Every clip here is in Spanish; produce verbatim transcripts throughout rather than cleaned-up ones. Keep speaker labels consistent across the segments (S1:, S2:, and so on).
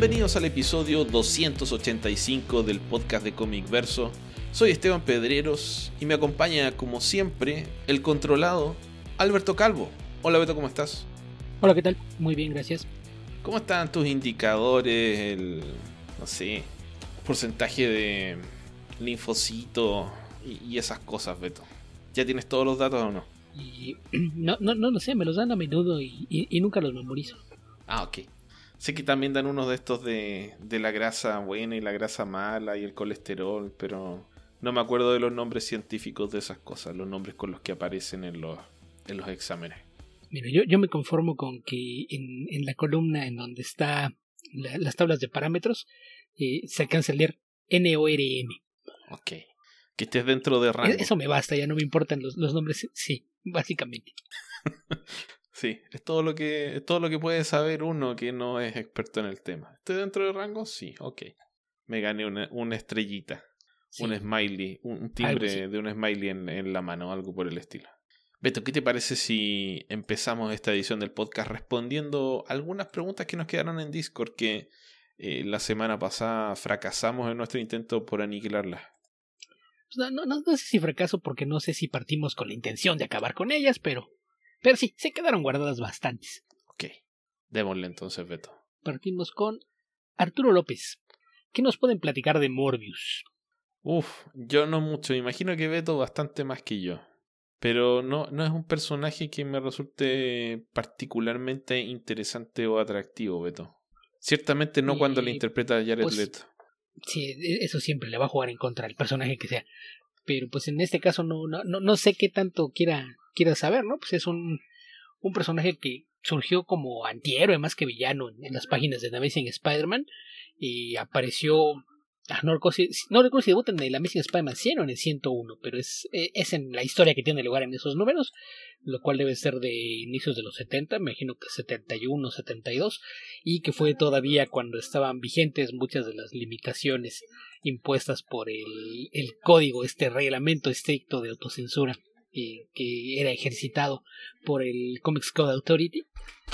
S1: Bienvenidos al episodio doscientos ochenta y cinco del podcast de Comic Verso. Soy Esteban Pedreros y me acompaña, como siempre, el controlado Alberto Calvo. Hola Beto, ¿cómo estás?
S2: Hola, ¿qué tal? Muy bien, gracias.
S1: ¿Cómo están tus indicadores, el, no sé, porcentaje de linfocito y, y esas cosas, Beto? ¿Ya tienes todos los datos o no?
S2: Y, no, no, no lo sé, me los dan a menudo y, y, y nunca los memorizo.
S1: Ah, ok. Sé que también dan unos de estos de, de la grasa buena y la grasa mala y el colesterol, pero no me acuerdo de los nombres científicos de esas cosas, los nombres con los que aparecen en los, en los exámenes.
S2: Mira, yo, yo me conformo con que en, en la columna en donde está la, las tablas de parámetros eh, se alcance a leer N O R M.
S1: Ok. Que estés dentro de rango.
S2: Eso me basta, ya no me importan los, los nombres, sí, básicamente.
S1: Sí, es todo lo que es todo lo que puede saber uno que no es experto en el tema. ¿Estoy dentro de rango? Sí, ok. Me gané una, una estrellita, sí. Un smiley, un, un timbre de un smiley en, en la mano, algo por el estilo. Beto, ¿qué te parece si empezamos esta edición del podcast respondiendo algunas preguntas que nos quedaron en Discord que eh, la semana pasada fracasamos en nuestro intento por aniquilarlas?
S2: No, no, no, no sé si fracaso porque no sé si partimos con la intención de acabar con ellas, pero... Pero sí, se quedaron guardadas bastantes.
S1: Ok, démosle entonces, Beto.
S2: Partimos con Arturo López. ¿Qué nos pueden platicar de Morbius?
S1: Uf, yo no mucho. Imagino que Beto bastante más que yo. Pero no, no es un personaje que me resulte particularmente interesante o atractivo, Beto. Ciertamente no y, cuando le interpreta a Jared pues, Leto.
S2: Sí, eso siempre le va a jugar en contra al personaje que sea. Pero pues en este caso no, no, no, no sé qué tanto quiera, quiera saber, ¿no? Pues es un, un personaje que surgió como antihéroe más que villano en, en las páginas de The Amazing Spider-Man y apareció... Ah, no recuerdo si, no recuerdo si debuta en el Amazing Spider-Man cien o en el ciento uno, pero es, es en la historia que tiene lugar en esos números, lo cual debe ser de inicios de los setenta, me imagino que setenta y uno, setenta y dos, y que fue todavía cuando estaban vigentes muchas de las limitaciones impuestas por el, el código, este reglamento estricto de autocensura eh, que era ejercitado por el Comics Code Authority.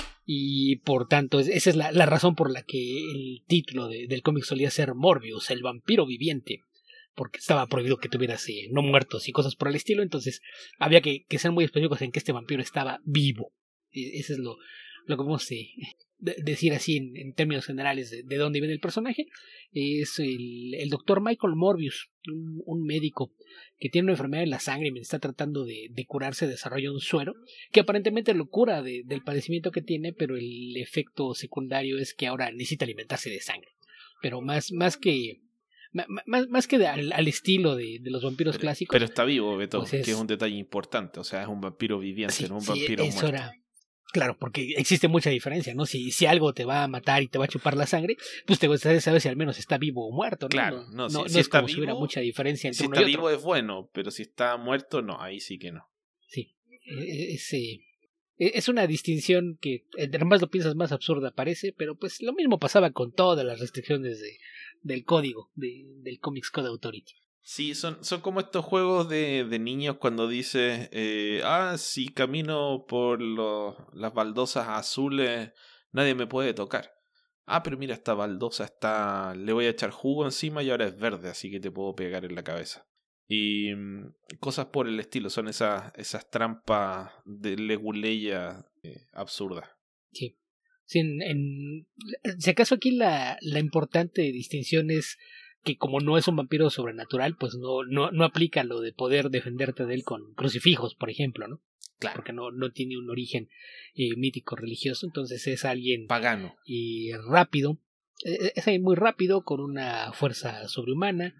S2: Y por tanto, esa es la, la razón por la que el título de, del cómic solía ser Morbius, el vampiro viviente, porque estaba prohibido que tuvieras eh, no muertos y cosas por el estilo, entonces había que, que ser muy específicos en que este vampiro estaba vivo. E, eso es lo, lo que podemos eh, de, decir así en, en términos generales de, de dónde viene el personaje. Es el, el doctor Michael Morbius, un, un médico que tiene una enfermedad en la sangre y está tratando de, de curarse, desarrolla un suero que aparentemente lo cura de, del padecimiento que tiene, pero el efecto secundario es que ahora necesita alimentarse de sangre. Pero más, más que más, más que de, al, al estilo de, de los vampiros
S1: pero,
S2: clásicos.
S1: Pero está vivo, Beto,
S2: pues es,
S1: que es un detalle importante. O sea, es un vampiro viviente,
S2: sí,
S1: no un
S2: sí,
S1: vampiro
S2: eso
S1: muerto.
S2: Era, claro, porque existe mucha diferencia, ¿no? Si, si algo te va a matar y te va a chupar la sangre, pues te gustaría saber si al menos está vivo o muerto, ¿no?
S1: Claro,
S2: no,
S1: no,
S2: no,
S1: si,
S2: no
S1: si
S2: es
S1: está
S2: como
S1: vivo,
S2: si hubiera mucha diferencia entre
S1: si
S2: uno
S1: está
S2: y otro.
S1: vivo es bueno, pero si está muerto, no, ahí sí que no.
S2: Sí, es, es, es una distinción que entre más lo piensas más absurda parece, pero pues lo mismo pasaba con todas las restricciones de, del código, de, del Comics Code Authority.
S1: Sí, son, son como estos juegos de, de niños cuando dices, eh, ah, si camino por los, las baldosas azules, nadie me puede tocar. Ah, pero mira, esta baldosa está, le voy a echar jugo encima y ahora es verde, así que te puedo pegar en la cabeza. Y mmm, cosas por el estilo, son esas, esas trampas de leguleya eh, absurdas.
S2: Sí. Sí, en, en, si acaso aquí la, la importante distinción es que como no es un vampiro sobrenatural, pues no, no, no aplica lo de poder defenderte de él con crucifijos, por ejemplo, ¿no?
S1: Claro.
S2: Porque no, no tiene un origen eh, mítico religioso, entonces es alguien
S1: pagano
S2: y rápido, es alguien muy rápido con una fuerza sobrehumana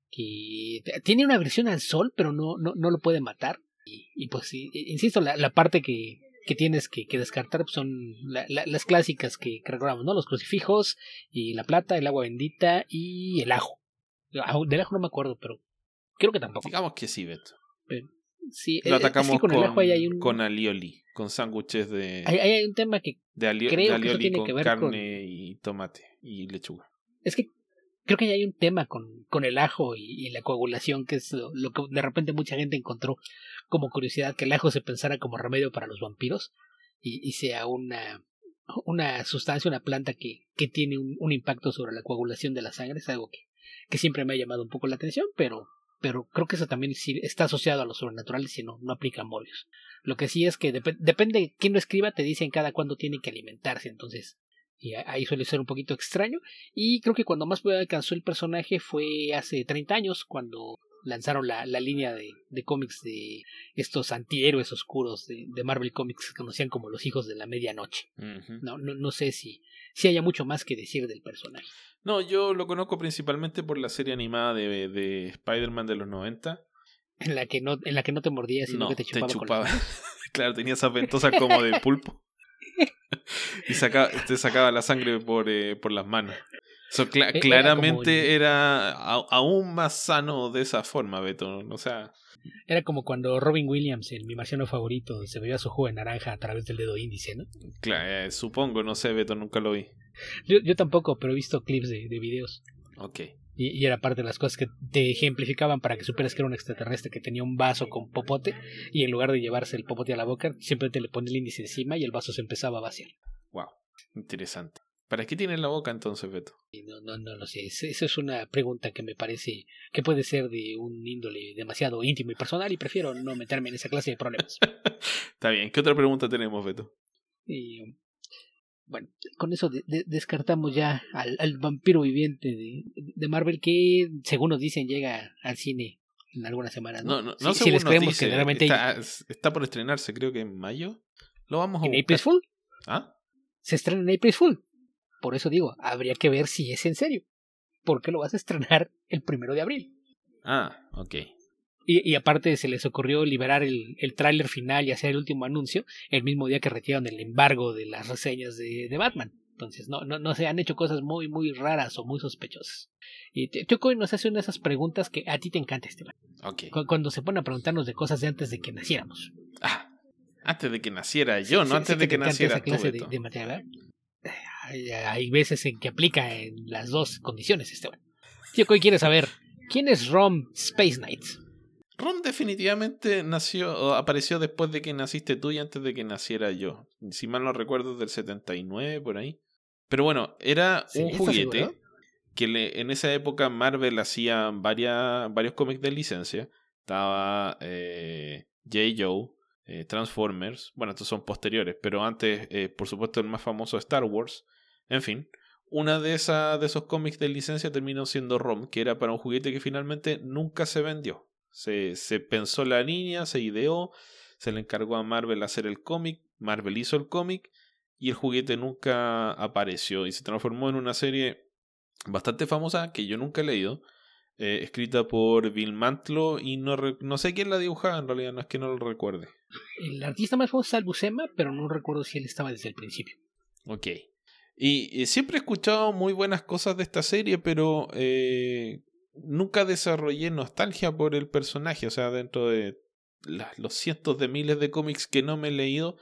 S2: que tiene una aversión al sol, pero no, no, no lo puede matar. Y, y pues, insisto, la, la parte que que tienes que, que descartar son la, la, las clásicas que, que recordamos, ¿no? Los crucifijos, y la plata, el agua bendita y el ajo. Del ajo no me acuerdo, pero creo que tampoco.
S1: Digamos que sí, Beto.
S2: Pero, sí,
S1: lo atacamos es que con, con el ajo
S2: hay un...
S1: con alioli, con sándwiches de...
S2: Hay, hay un tema que
S1: de, ali...
S2: creo
S1: de alioli
S2: que eso tiene
S1: con
S2: que ver
S1: carne
S2: con...
S1: y tomate y lechuga.
S2: Es que creo que hay un tema con, con el ajo y, y la coagulación, que es lo, lo que de repente mucha gente encontró como curiosidad, que el ajo se pensara como remedio para los vampiros y, y sea una, una sustancia, una planta que, que tiene un, un impacto sobre la coagulación de la sangre. Es algo que, que siempre me ha llamado un poco la atención, pero, pero creo que eso también sí está asociado a lo sobrenatural y no, no aplica a Morbius. Lo que sí es que dep- depende de quién lo escriba, te dicen cada cuándo tiene que alimentarse, entonces y ahí suele ser un poquito extraño. Y creo que cuando más me alcanzó el personaje fue hace treinta años, cuando lanzaron la, la línea de, de cómics de estos antihéroes oscuros de, de Marvel Comics que conocían como los hijos de la medianoche. Uh-huh. No, no, no sé si, si haya mucho más que decir del personaje.
S1: No, yo lo conozco principalmente por la serie animada de, de Spider-Man de los noventa.
S2: En la que no, en la que no te mordías, sino
S1: no,
S2: que te chupaba,
S1: te chupaba.
S2: Con las
S1: Claro, tenía esas ventosas como de pulpo. Y saca, te sacaba la sangre por, eh, por las manos. So, cl- era claramente el... era a- aún más sano de esa forma, Beto. O sea,
S2: era como cuando Robin Williams, en Mi Marciano Favorito, se bebía su jugo de naranja a través del dedo índice, ¿no?
S1: Claro, eh, supongo, no sé, Beto, nunca lo vi.
S2: Yo, yo tampoco, pero he visto clips de, de videos.
S1: Ok.
S2: Y, y era parte de las cosas que te ejemplificaban para que supieras que era un extraterrestre que tenía un vaso con popote y en lugar de llevarse el popote a la boca, siempre te le ponía el índice encima y el vaso se empezaba a vaciar.
S1: Wow, interesante. ¿Para qué tiene en la boca entonces, Beto?
S2: No, no, no lo sé. Esa es una pregunta que me parece que puede ser de un índole demasiado íntimo y personal y prefiero no meterme en esa clase de problemas.
S1: Está bien. ¿Qué otra pregunta tenemos, Beto?
S2: Y, bueno, con eso de, de, descartamos ya al, al vampiro viviente de, de Marvel que, según nos dicen, llega al cine en algunas semanas, ¿no?
S1: No, no, no
S2: si,
S1: según
S2: si les
S1: nos
S2: creemos
S1: dice,
S2: que realmente
S1: está, está por estrenarse, creo que en mayo. Lo vamos a
S2: ¿En
S1: buscar.
S2: April Fool?
S1: ¿Ah?
S2: Se estrena en April Fool. Por eso digo, habría que ver si es en serio. ¿Por qué lo vas a estrenar el primero de abril?
S1: Ah, ok.
S2: Y, y aparte se les ocurrió liberar el, el tráiler final y hacer el último anuncio el mismo día que retiraron el embargo de las reseñas de, de Batman. Entonces no, no, no se han hecho cosas muy, muy raras o muy sospechosas. Y Chocoy nos hace una de esas preguntas que a ti te encanta, Esteban.
S1: Okay.
S2: Cu- cuando se pone a preguntarnos de cosas de antes de que naciéramos.
S1: Ah, antes de que naciera yo,
S2: sí,
S1: no
S2: sí,
S1: antes
S2: sí
S1: de
S2: que
S1: que naciera
S2: esa clase
S1: tú,
S2: de, de materia. Hay, hay veces en que aplica en las dos condiciones, Esteban. Chocoy quiere saber, ¿quién es Rom Space Knight?
S1: Rom definitivamente nació o apareció después de que naciste tú y antes de que naciera yo. Si mal no recuerdo, del setenta y nueve, por ahí. Pero bueno, era
S2: ¿Sí?
S1: un juguete
S2: seguro?
S1: que le, en esa época Marvel hacía varias, varios cómics de licencia. Estaba eh, J. Joe, eh, Transformers. Bueno, estos son posteriores, pero antes, eh, por supuesto, el más famoso Star Wars. En fin, una de, esa, de esos cómics de licencia terminó siendo Rom, que era para un juguete que finalmente nunca se vendió. Se, se pensó la línea, se ideó, se le encargó a Marvel hacer el cómic, Marvel hizo el cómic y el juguete nunca apareció y se transformó en una serie bastante famosa que yo nunca he leído, eh, escrita por Bill Mantlo y no, re- no sé quién la dibujaba, en realidad no es que no lo recuerde.
S2: El artista más famoso es Al Buscema, pero no recuerdo si él estaba desde el principio.
S1: Ok. Y, y siempre he escuchado muy buenas cosas de esta serie, pero eh, nunca desarrollé nostalgia por el personaje. O sea, dentro de la, los cientos de miles de cómics que no me he leído,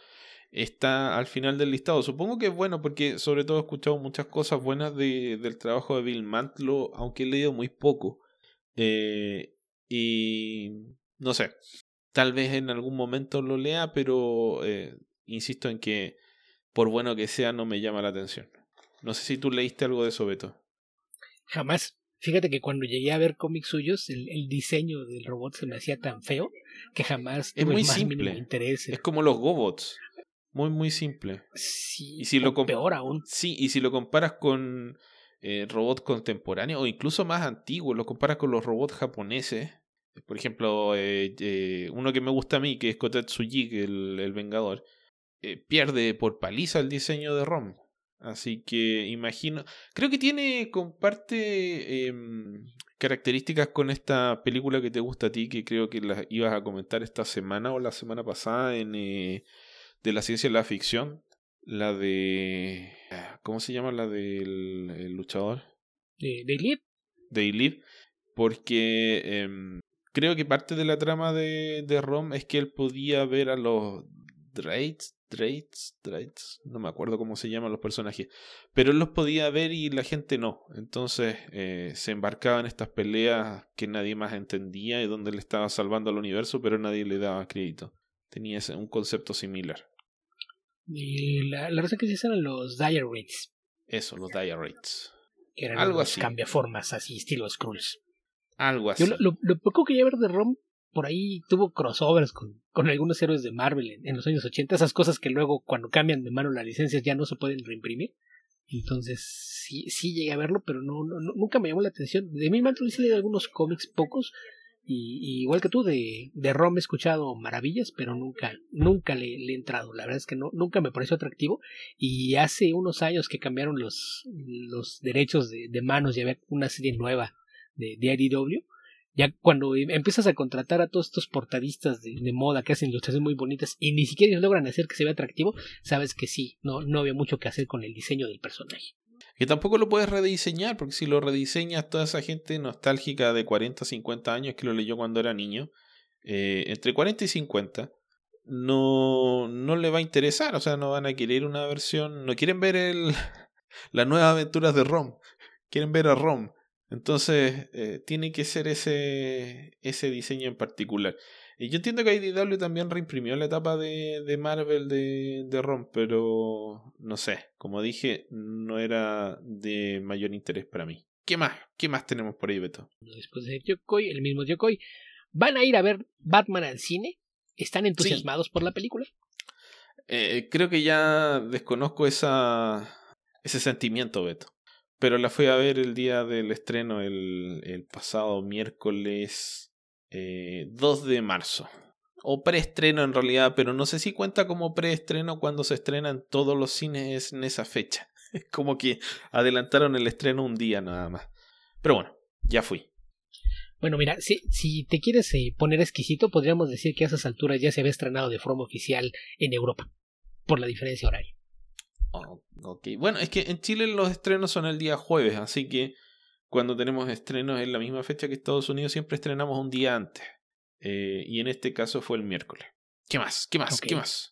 S1: está al final del listado. Supongo que es bueno porque sobre todo he escuchado muchas cosas buenas de, del trabajo de Bill Mantlo, aunque he leído muy poco. Eh, y no sé, tal vez en algún momento lo lea, pero eh, insisto en que por bueno que sea no me llama la atención. No sé si tú leíste algo de eso, Beto.
S2: Jamás. Fíjate que cuando llegué a ver cómics suyos, el, el diseño del robot se me hacía tan feo que jamás tuve
S1: Es muy
S2: el más
S1: simple.
S2: mínimo interés. En...
S1: Es como los GoBots. Muy, muy simple.
S2: Sí,
S1: y si
S2: o
S1: lo comp-
S2: peor aún.
S1: Sí, y si lo comparas con eh, robots contemporáneos o incluso más antiguos, lo comparas con los robots japoneses. Por ejemplo, eh, eh, uno que me gusta a mí, que es Kotetsu Jig, el, el Vengador, eh, pierde por paliza el diseño de Rom. Así que imagino... Creo que tiene, comparte eh, características con esta película que te gusta a ti, que creo que la ibas a comentar esta semana o la semana pasada en eh, de la ciencia y la ficción. La de... ¿Cómo se llama la del el luchador?
S2: ¿De, de Liv?
S1: De Liv. Porque eh, creo que parte de la trama de, de Rom es que él podía ver a los Draits, Draits, Draits, no me acuerdo cómo se llaman los personajes, pero él los podía ver y la gente no. Entonces eh, se embarcaba en estas peleas que nadie más entendía y donde le estaba salvando al universo, pero nadie le daba crédito. Tenía ese, un concepto similar.
S2: Y la, la razón que sí eran los Diarites.
S1: Eso, los Diarites.
S2: Que eran
S1: algo
S2: unos
S1: así.
S2: cambiaformas así, estilo Skrulls.
S1: Algo así.
S2: Yo lo, lo, lo poco que llegué a ver de ROM, por ahí tuvo crossovers con, con algunos héroes de Marvel en, en los años ochenta. Esas cosas que luego, cuando cambian de mano las licencias, ya no se pueden reimprimir. Entonces, sí, sí llegué a verlo, pero no, no, no nunca me llamó la atención. De mí, Mantle, sí leí algunos cómics, pocos. Y, y igual que tú, de, de ROM he escuchado maravillas, pero nunca, nunca le, le he entrado. La verdad es que no, nunca me pareció atractivo. Y hace unos años que cambiaron los, los derechos de, de manos y había una serie nueva de, de I D W, ya cuando empiezas a contratar a todos estos portadistas de, de moda que hacen ilustraciones muy bonitas y ni siquiera ellos logran hacer que se vea atractivo, sabes que sí, no, no había mucho que hacer con el diseño del personaje.
S1: Que tampoco lo puedes rediseñar, porque si lo rediseñas, toda esa gente nostálgica de cuarenta, cincuenta años que lo leyó cuando era niño, eh, entre cuarenta y cincuenta, no, no le va a interesar. O sea, no van a querer una versión, no quieren ver el, las nuevas aventuras de ROM, quieren ver a ROM. Entonces, eh, tiene que ser ese, ese diseño en particular. Y yo entiendo que I D W también reimprimió la etapa de, de Marvel de, de ROM, pero no sé, como dije, no era de mayor interés para mí. ¿Qué más? ¿Qué más tenemos por ahí, Beto?
S2: Después de Yokoi, el mismo Yokoi, ¿van a ir a ver Batman al cine? ¿Están entusiasmados sí. por la película?
S1: Eh, creo que ya desconozco esa, ese sentimiento, Beto. Pero la fui a ver el día del estreno, el, el pasado miércoles eh, dos de marzo. O preestreno en realidad, pero no sé si cuenta como preestreno cuando se estrena en todos los cines en esa fecha. Es como que adelantaron el estreno un día nada más. Pero bueno, ya fui.
S2: Bueno, mira, si, si te quieres eh, poner exquisito, podríamos decir que a esas alturas ya se había estrenado de forma oficial en Europa, por la diferencia horaria.
S1: Oh, ok, bueno, es que en Chile los estrenos son el día jueves, así que cuando tenemos estrenos en la misma fecha que Estados Unidos siempre estrenamos un día antes. Eh, y en este caso fue el miércoles. ¿Qué más? ¿Qué más?
S2: Okay.
S1: ¿Qué más?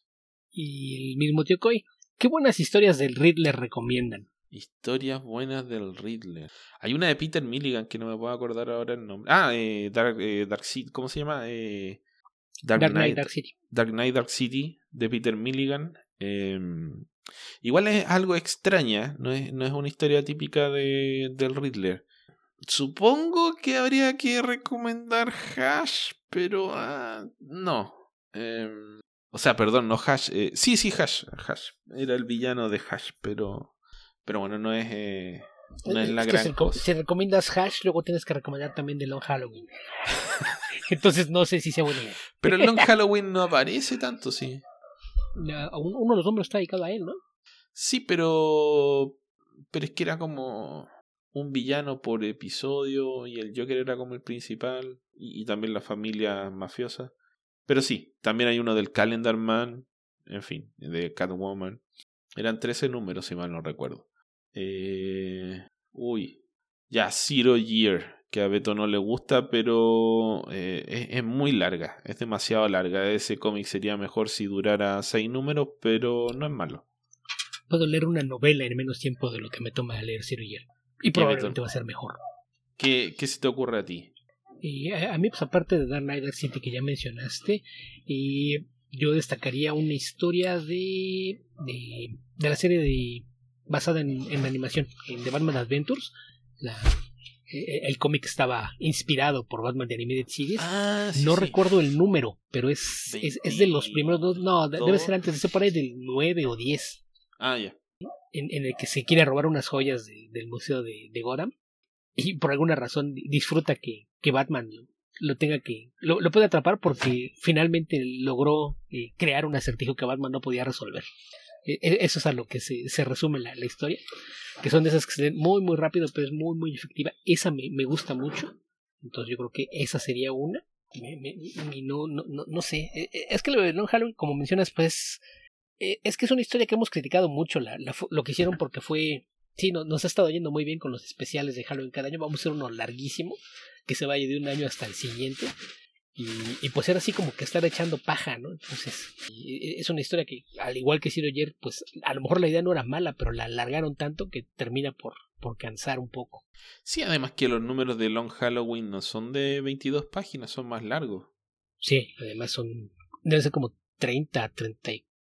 S2: Y el mismo Yokoi, ¿qué buenas historias del Riddler recomiendan?
S1: Historias buenas del Riddler. Hay una de Peter Milligan que no me puedo acordar ahora el nombre. Ah, eh, Dark, eh, Dark City, ¿cómo se llama? Eh, Dark,
S2: Dark
S1: Knight,
S2: Knight, Dark City.
S1: Dark Knight, Dark City de Peter Milligan. Eh, igual es algo extraña, no es, no es una historia típica de, del Riddler. Supongo que habría que recomendar Hash, pero uh, no. Eh, o sea, perdón, no Hash. Eh, sí, sí, Hash. Hash. Era el villano de Hash, pero pero bueno, no es, eh, no es la
S2: es
S1: gran
S2: si,
S1: cosa.
S2: Si recomiendas Hash, luego tienes que recomendar también The Long Halloween. Entonces no sé si sea buena idea.
S1: Pero el Long Halloween no aparece tanto, sí.
S2: Uno de los nombres está dedicado a él, ¿no?
S1: Sí, pero pero es que era como un villano por episodio y el Joker era como el principal y, y también la familia mafiosa. Pero sí, también hay uno del Calendar Man, en fin, de Catwoman. Eran trece números, si mal no recuerdo. Eh, uy, ya, Zero Year, que a Beto no le gusta, pero eh, es, es muy larga, es demasiado larga. Ese cómic sería mejor si durara seis números, pero no es malo.
S2: Puedo leer una novela en menos tiempo de lo que me toma leer Zero Year. Y probablemente va a ser mejor.
S1: ¿Qué, qué se te ocurre a ti?
S2: Y a, a mí, pues aparte de Dark Knight Dark City que ya mencionaste, y yo destacaría una historia de de, de la serie de basada en, en animación, en The Batman Adventures. La, eh, el cómic estaba inspirado por Batman The Animated Series.
S1: Ah, sí,
S2: no
S1: sí.
S2: recuerdo el número, pero es, es, es de los primeros dos. No, debe ser antes de ese, por ahí del nueve o diez.
S1: Ah, ya.
S2: En, en el que se quiere robar unas joyas de, del museo de, de Gotham. Y por alguna razón disfruta que, que Batman lo, lo tenga que lo, lo puede atrapar porque finalmente logró eh, crear un acertijo que Batman no podía resolver. Eh, eso es a lo que se, se resume la, la historia, que son de esas que se leen muy muy rápido pero es muy muy efectiva. Esa me, me gusta mucho, entonces yo creo que esa sería una. Me, me, me, no, no, no, no sé, es que lo de Long Halloween, como mencionas, pues eh, es que es una historia que hemos criticado mucho la, la, lo que hicieron porque fue sí, no, nos ha estado yendo muy bien con los especiales de Halloween cada año. Vamos a hacer uno larguísimo que se vaya de un año hasta el siguiente. Y, y pues era así como que estar echando paja, ¿no? Entonces, es una historia que, al igual que Zero Year, pues a lo mejor la idea no era mala, pero la alargaron tanto que termina por, por cansar un poco.
S1: Sí, además que los números de Long Halloween no son de veintidós páginas, son más largos.
S2: Sí, además son, deben ser como treinta, treinta y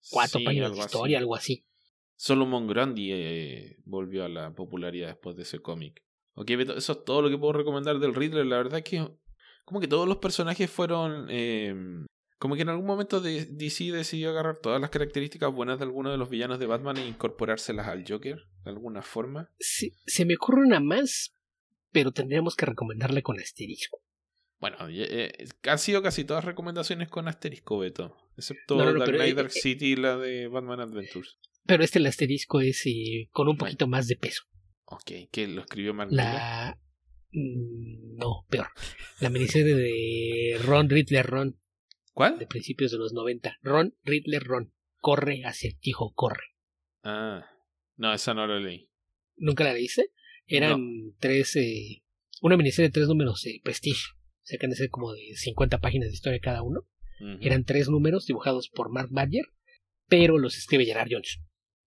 S2: cuatro
S1: Sí,
S2: páginas de
S1: algo
S2: historia,
S1: así.
S2: algo así.
S1: Solomon Grundy eh, volvió a la popularidad después de ese cómic. Ok, Beto, eso es todo lo que puedo recomendar del Riddler. La verdad es que como que todos los personajes fueron... Eh, como que en algún momento de- D C decidió agarrar todas las características buenas de algunos de los villanos de Batman e incorporárselas al Joker de alguna forma.
S2: Sí, se me ocurre una más, pero tendríamos que recomendarle con asterisco.
S1: Bueno, eh, eh, han sido casi todas recomendaciones con asterisco, Beto. Excepto
S2: No, no, no,
S1: Dark
S2: pero,
S1: Knight,
S2: eh,
S1: Dark
S2: eh,
S1: City y la de Batman Adventures.
S2: pero este el asterisco es eh, con un
S1: Bueno,
S2: poquito más de peso.
S1: ok, ¿qué? ¿Lo escribió Mark Millar?
S2: La... mm, No, peor. La miniserie de Ron Riddler Ron, de
S1: ¿Cuál?
S2: principios de los noventa. Ron Riddler Ron. Corre, acertijo, corre.
S1: Ah, no, esa no la leí.
S2: ¿Nunca la leíste? Eran
S1: No.
S2: tres... Eh, una miniserie de tres números de Prestige. O sea, que han de ser como de cincuenta páginas de historia cada uno.
S1: Uh-huh.
S2: Eran tres números dibujados por Mark Badger, pero los escribe Gerard Jones.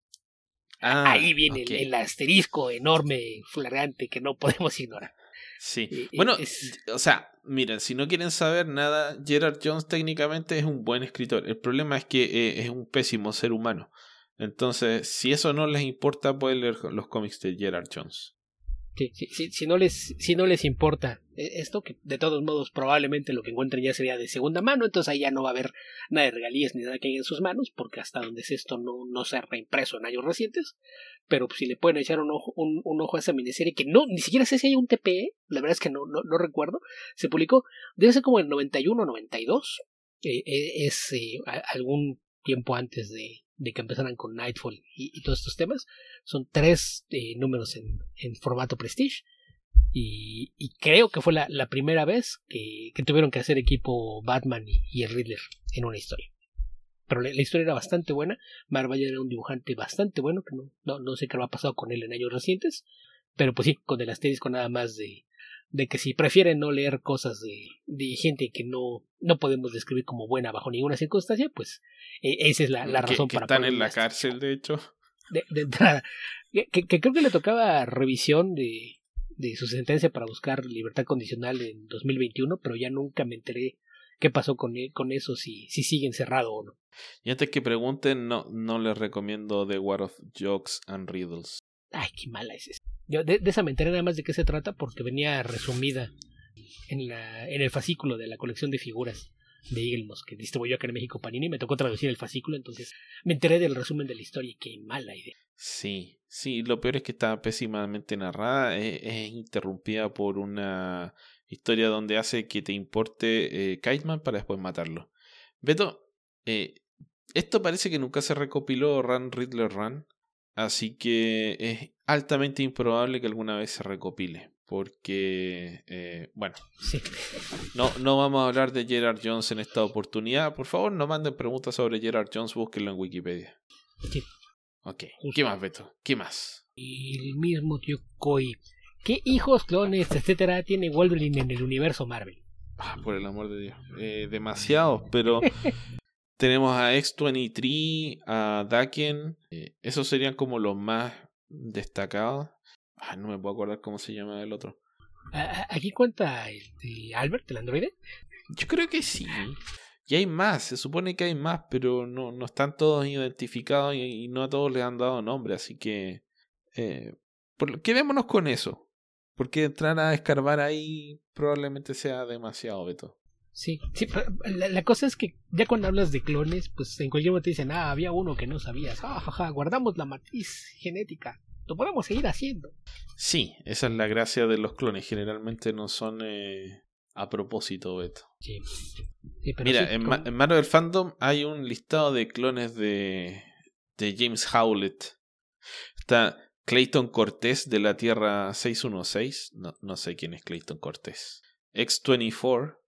S1: Ah,
S2: Ahí viene
S1: okay.
S2: el, el asterisco enorme, flagrante, que no podemos ignorar.
S1: Sí.
S2: Eh,
S1: Bueno,
S2: es...
S1: o sea, miren, si no quieren saber nada, Gerard Jones técnicamente es un buen escritor. El problema es que eh, es un pésimo ser humano. Entonces, si eso no les importa, pueden leer los cómics de Gerard Jones.
S2: Sí, sí, sí, si, no les, si no les importa esto, que de todos modos probablemente lo que encuentren ya sería de segunda mano, entonces ahí ya no va a haber nada de regalías ni nada que haya en sus manos, porque hasta donde es esto no, no se ha reimpreso en años recientes, pero pues, si le pueden echar un ojo, un, un ojo a esa miniserie, que no, ni siquiera sé si hay un T P E, la verdad es que no, no, no recuerdo, se publicó, debe ser como en el noventa y uno, noventa y dos, eh, eh, es eh, algún tiempo antes de, de que empezaran con Nightfall y, y todos estos temas. Son tres eh, números en, en formato Prestige y, y creo que fue la, la primera vez que, que tuvieron que hacer equipo Batman y, y el Riddler en una historia. Pero la, la historia era bastante buena. Mark Badger era un dibujante bastante bueno, que no, no, no sé qué ha pasado con él en años recientes, pero pues sí, con el asterisco nada más de, de que si prefieren no leer cosas de, de gente que no, no podemos describir como buena bajo ninguna circunstancia, pues eh, esa es la, la razón
S1: que, que
S2: para
S1: están
S2: poner
S1: en la cárcel, de hecho.
S2: De, de entrada. Que, que creo que le tocaba revisión de, de su sentencia para buscar libertad condicional en dos mil veintiuno, pero ya nunca me enteré qué pasó con, con eso, si, si sigue encerrado o no.
S1: Y antes que pregunten, no, no les recomiendo The War of Jokes and Riddles.
S2: Ay, qué mala es esa. Yo de, de esa me enteré nada más de qué se trata porque venía resumida en, la, en el fascículo de la colección de figuras de Eagle Moss que distribuyó acá en México Panini. Me tocó traducir el fascículo, entonces me enteré del resumen de la historia y qué mala idea.
S1: Sí, sí, lo peor es que está pésimamente narrada, es, es interrumpida por una historia donde hace que te importe eh, Kiteman para después matarlo. Beto, eh, esto parece que nunca se recopiló Run Riddler Run, así que es altamente improbable que alguna vez se recopile, porque, eh, bueno,
S2: sí.
S1: no, no vamos a hablar de Gerard Jones en esta oportunidad. Por favor, no manden preguntas sobre Gerard Jones, búsquenlo en Wikipedia.
S2: Sí.
S1: Ok, ¿qué más, Beto? ¿Qué más?
S2: El mismo tío Koi. ¿Qué hijos, clones, etcétera tiene Wolverine en el universo Marvel?
S1: Ah, por el amor de Dios. Eh, demasiados, pero tenemos a X veintitrés, a Daken. Eh, esos serían como los más destacados. Ah, no me puedo acordar cómo se llama el otro.
S2: ¿Aquí cuenta este Albert, el androide?
S1: Yo creo que sí. Y hay más, se supone que hay más, pero no, no están todos identificados y, y no a todos les han dado nombre, así que eh, por, quedémonos con eso, porque entrar a escarbar ahí probablemente sea demasiado, Beto.
S2: Sí, sí, la, la cosa es que ya cuando hablas de clones, pues en cualquier momento te dicen, ah, había uno que no sabías, ah, jaja, guardamos la matriz genética, lo podemos seguir haciendo.
S1: Sí, esa es la gracia de los clones, generalmente no son eh, a propósito, Beto.
S2: Sí. Sí, pero
S1: mira,
S2: sí,
S1: en,
S2: como...
S1: Ma- en Marvel Fandom hay un listado de clones de, de James Howlett. Está Clayton Cortés de la Tierra seiscientos dieciséis. No, no sé quién es Clayton Cortés. X veinticuatro.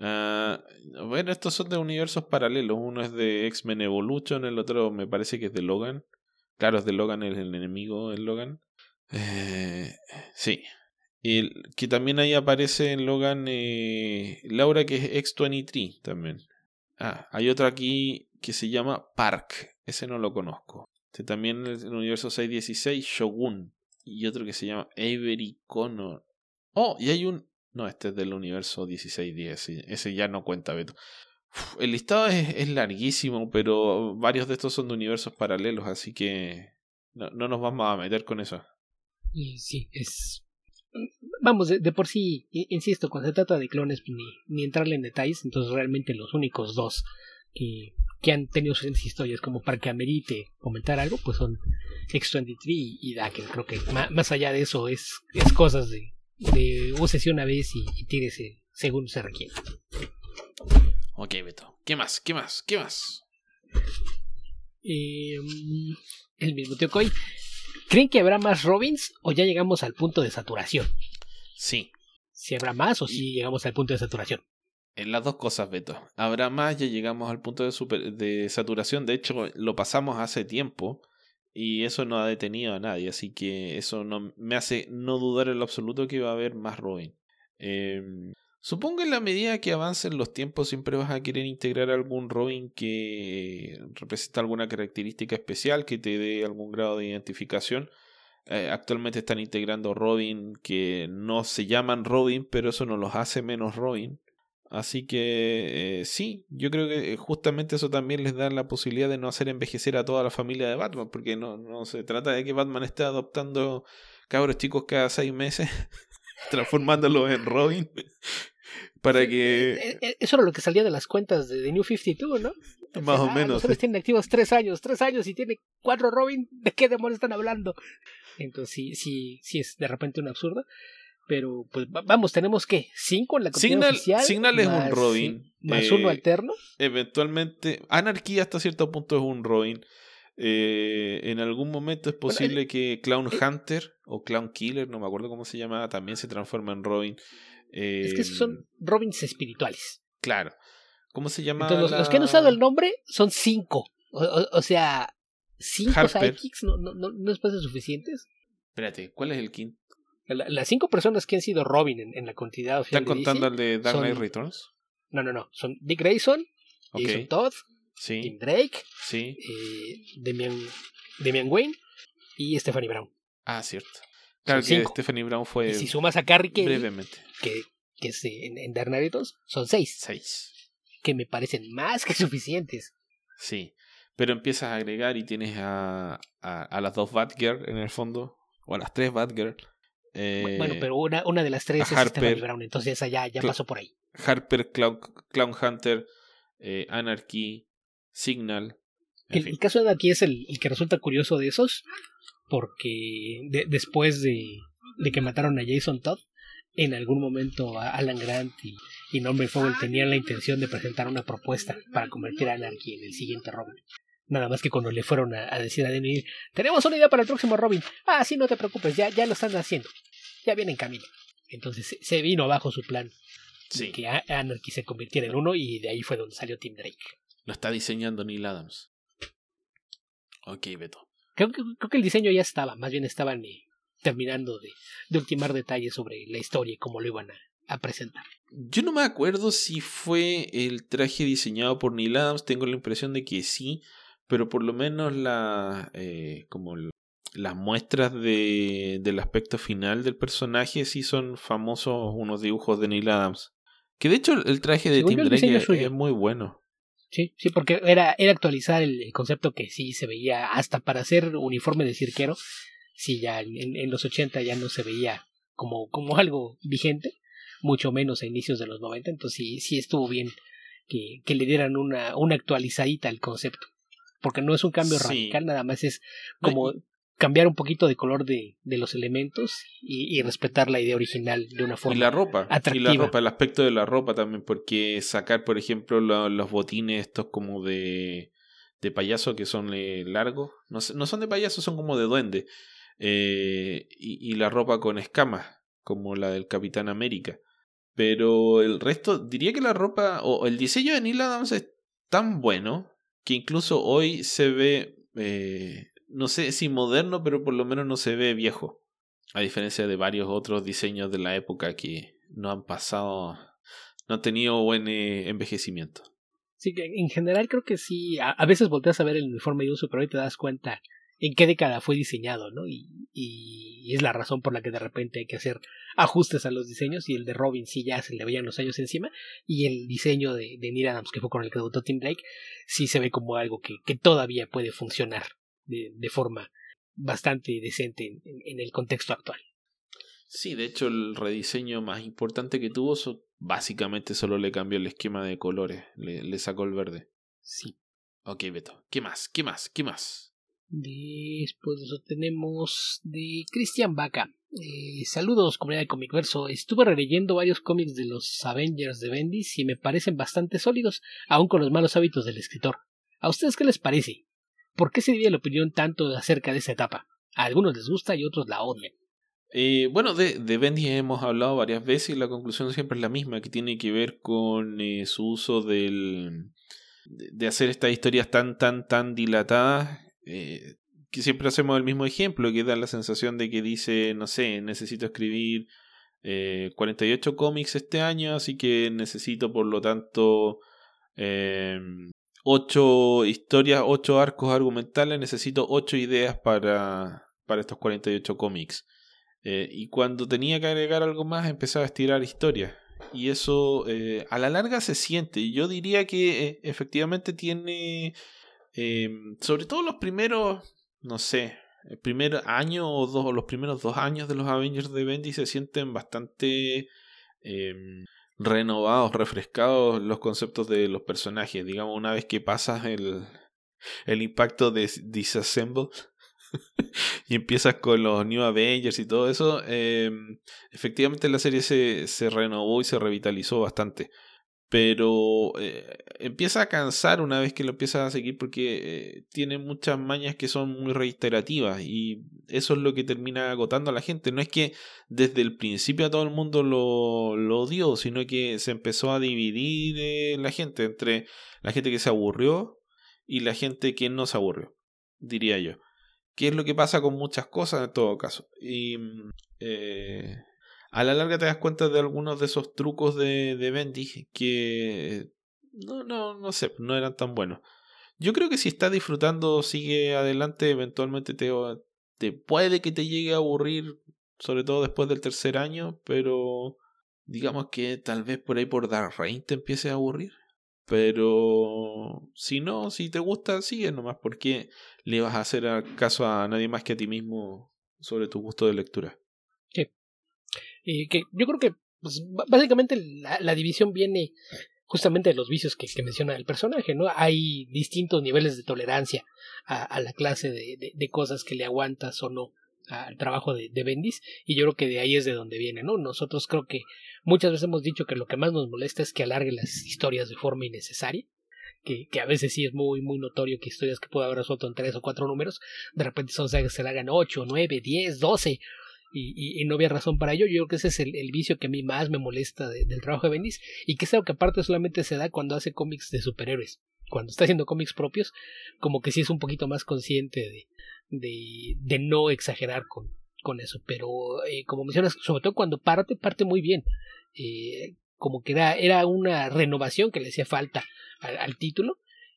S1: Uh, bueno, estos son de universos paralelos. Uno es de X-Men Evolution, el otro me parece que es de Logan. Claro, es de Logan, el, el enemigo es Logan. Eh, sí. Y que también ahí aparece en Logan eh, Laura, que es X veintitrés también. Ah, hay otro aquí que se llama Park. Ese no lo conozco. Este también es el universo seiscientos dieciséis, Shogun. Y otro que se llama Avery Connor. Oh, y hay un... No, este es del universo dieciséis diez. Ese ya no cuenta, Beto. El listado es, es larguísimo, pero varios de estos son de universos paralelos, así que no, no nos vamos a meter con eso.
S2: Y sí, es... Vamos, de, de por sí, insisto, cuando se trata de clones, ni, ni entrarle en detalles, entonces realmente los únicos dos que, que han tenido suficientes historias como para que amerite comentar algo, pues son X veintitrés y, y Daken. Creo que más, más allá de eso es, es cosas de, de úsese una vez y, y tírese según se requiere.
S1: Ok, Beto. ¿Qué más? ¿Qué más? ¿Qué más?
S2: Eh, el mismo tío Coy. ¿Creen que habrá más Robins o ya llegamos al punto de saturación?
S1: Sí.
S2: ¿Si habrá más o si llegamos al punto de saturación?
S1: En las dos cosas, Beto. Habrá más, ya llegamos al punto de, super, de saturación. De hecho, lo pasamos hace tiempo y eso no ha detenido a nadie. Así que eso no me hace no dudar en lo absoluto que va a haber más Robin. Eh, supongo en la medida que avancen los tiempos siempre vas a querer integrar algún Robin que representa alguna característica especial, que te dé algún grado de identificación. Eh, actualmente están integrando Robin que no se llaman Robin, pero eso no los hace menos Robin. Así que eh, sí, yo creo que justamente eso también les da la posibilidad de no hacer envejecer a toda la familia de Batman, porque no, no se trata de que Batman esté adoptando cabros chicos cada seis meses, transformándolos en Robin, para
S2: sí,
S1: que...
S2: Eso era lo que salía de las cuentas de The New cincuenta y dos, ¿no?
S1: Más
S2: o, sea,
S1: o
S2: ah,
S1: menos.
S2: Los héroes tienen activos tres años, tres años y tiene cuatro Robin, ¿de qué demonios están hablando? Entonces sí, sí, sí es de repente un absurdo. Pero pues vamos, tenemos que cinco en la continuidad
S1: Signal,
S2: oficial.
S1: Signal es
S2: más,
S1: un Robin.
S2: Sí, más
S1: eh,
S2: uno alterno.
S1: Eventualmente, Anarchy hasta cierto punto es un Robin. Eh, en algún momento es posible bueno, el, que Clown el, Hunter o Clown Killer, no me acuerdo cómo se llamaba, también se transforma en Robin. Eh,
S2: es que esos son Robins espirituales.
S1: Claro. ¿Cómo se llama?
S2: Entonces, los,
S1: la...
S2: los que han usado el nombre son cinco. O, o, o sea, cinco sidekicks no, no, no, no es para suficientes.
S1: Espérate, ¿cuál es el quinto?
S2: La, las cinco personas que han sido Robin en, en la continuidad oficial.
S1: ¿Están contando
S2: de
S1: el de Dark Knight
S2: son,
S1: Returns?
S2: No, no, no. Son Dick Grayson,
S1: okay.
S2: Jason Todd,
S1: sí.
S2: Tim Drake,
S1: sí.
S2: eh, Damian, Damian Wayne y Stephanie Brown.
S1: Ah, cierto. Claro son que cinco. Stephanie Brown fue.
S2: Y si sumas a Carrie Kelly,
S1: brevemente.
S2: que, que es en, en Dark Knight Returns, son seis.
S1: Seis.
S2: Que me parecen más que suficientes.
S1: Sí. Pero empiezas a agregar y tienes a, a, a las dos Batgirl en el fondo. O a las tres Batgirl.
S2: Eh, bueno, pero una, una de las tres es Harper, Stephanie Brown, entonces esa ya, ya pasó por ahí.
S1: Harper, Clown, Clown Hunter, eh, Anarchy, Signal.
S2: El, el caso de Anarchy es el, el que resulta curioso de esos, porque de, después de, de que mataron a Jason Todd, en algún momento Alan Grant y, y Norman Fogel tenían la intención de presentar una propuesta para convertir a Anarchy en el siguiente Robin. Nada más que cuando le fueron a, a decir a Denny, tenemos una idea para el próximo Robin. Ah, sí, no te preocupes, ya, ya lo están haciendo. Ya viene en camino. Entonces se, se vino abajo su plan. Sí. De que Anarchy se convirtiera en uno y de ahí fue donde salió Tim Drake.
S1: Lo está diseñando Neil Adams. Ok, Beto.
S2: Creo que, creo que el diseño ya estaba, más bien estaban eh, terminando de, de ultimar detalles sobre la historia y cómo lo iban a, a presentar.
S1: Yo no me acuerdo si fue el traje diseñado por Neil Adams, tengo la impresión de que sí, pero por lo menos la, eh, como las muestras de, del aspecto final del personaje sí son famosos unos dibujos de Neil Adams. Que de hecho el traje de Tim Drake es, es muy bueno.
S2: Sí, sí, porque era, era actualizar el, el concepto que sí se veía hasta para hacer uniforme de cirquero. Sí, ya en, en los ochenta ya no se veía como, como algo vigente, mucho menos a inicios de los noventa. Entonces sí, sí estuvo bien que, que le dieran una, una actualizadita al concepto. Porque no es un cambio sí. radical, nada más es como no, y, cambiar un poquito de color de, de los elementos y, y respetar la idea original de una forma
S1: y la ropa,
S2: atractiva.
S1: Y la ropa, el aspecto de la ropa también, porque sacar, por ejemplo, lo, los botines estos como de, de payaso que son eh, largos, no, no son de payaso, son como de duende, eh, y, y la ropa con escamas, como la del Capitán América. Pero el resto, diría que la ropa, o el diseño de Neil Adams es tan bueno que incluso hoy se ve, eh, no sé si moderno, pero por lo menos no se ve viejo. A diferencia de varios otros diseños de la época que no han pasado, no han tenido buen eh, envejecimiento.
S2: Sí, que en general creo que sí, a, a veces volteas a ver el uniforme de uso, pero ahí te das cuenta en qué década fue diseñado, ¿no? Y, y es la razón por la que de repente hay que hacer ajustes a los diseños, y el de Robin sí ya se le veían los años encima, y el diseño de, de Neil Adams, que fue con el que debutó Tim Drake, sí se ve como algo que, que todavía puede funcionar de, de forma bastante decente en, en, en el contexto actual.
S1: Sí, de hecho el rediseño más importante que tuvo so, básicamente solo le cambió el esquema de colores, le, le sacó el verde.
S2: Sí.
S1: Ok, Beto, ¿qué más? ¿Qué más? ¿Qué más?
S2: Después de eso tenemos de Cristian Vaca. Eh, saludos, comunidad de Comicverso. Estuve releyendo varios cómics de los Avengers de Bendis y me parecen bastante sólidos, aun con los malos hábitos del escritor. ¿A ustedes qué les parece? ¿Por qué se divide la opinión tanto acerca de esa etapa? A algunos les gusta y otros la odian.
S1: Eh, bueno, de, de Bendis hemos hablado varias veces y la conclusión siempre es la misma, que tiene que ver con eh, su uso del, de, de hacer estas historias tan, tan, tan dilatadas, eh, que siempre hacemos el mismo ejemplo, que da la sensación de que dice, no sé, necesito escribir eh, cuarenta y ocho cómics este año, así que necesito por lo tanto eh, ocho historias, ocho arcos argumentales, necesito ocho ideas para, para estos cuarenta y ocho cómics. Eh, y cuando tenía que agregar algo más empezaba a estirar historias. Y eso eh, a la larga se siente. Yo diría que eh, efectivamente tiene, eh, sobre todo los primeros, no sé, el primer año o dos, o los primeros dos años de los Avengers de Bendis se sienten bastante eh, renovados, refrescados los conceptos de los personajes. Digamos, una vez que pasas el, el impacto de Disassemble y empiezas con los New Avengers y todo eso, eh, efectivamente la serie se, se renovó y se revitalizó bastante. Pero eh, empieza a cansar una vez que lo empiezas a seguir porque eh, tiene muchas mañas que son muy reiterativas y eso es lo que termina agotando a la gente. No es que desde el principio a todo el mundo lo, lo odió, sino que se empezó a dividir eh, la gente entre la gente que se aburrió y la gente que no se aburrió, diría yo. ¿Qué es lo que pasa con muchas cosas en todo caso? Y eh, a la larga te das cuenta de algunos de esos trucos de, de Bendis que no, no, no sé, no eran tan buenos. Yo creo que si estás disfrutando, sigue adelante, eventualmente te, te puede que te llegue a aburrir, sobre todo después del tercer año, pero digamos que tal vez por ahí por Dark Reign te empiece a aburrir. Pero si no, si te gusta, sigue nomás, porque le vas a hacer caso a nadie más que a ti mismo sobre tu gusto de lectura.
S2: Sí. Y que yo creo que pues, básicamente la, la división viene justamente de los vicios que, que menciona el personaje, ¿no? Hay distintos niveles de tolerancia a, a la clase de, de, de cosas que le aguantas o no al trabajo de, de Bendis, y yo creo que de ahí es de donde viene, ¿no? Nosotros creo que muchas veces hemos dicho que lo que más nos molesta es que alargue las historias de forma innecesaria, que, que a veces sí es muy muy notorio que historias que puede haber resuelto en tres o cuatro números, de repente son sagas que se le hagan ocho, nueve, diez, doce, y, y, y no había razón para ello. Yo creo que ese es el, el vicio que a mí más me molesta de, del trabajo de Bendis, y que es algo que aparte solamente se da cuando hace cómics de superhéroes. Cuando está haciendo cómics propios, como que sí es un poquito más consciente de De, de no exagerar con, con eso, pero eh, como mencionas, sobre todo cuando parte, parte muy bien, eh, como que era, era una renovación que le hacía falta al, al título,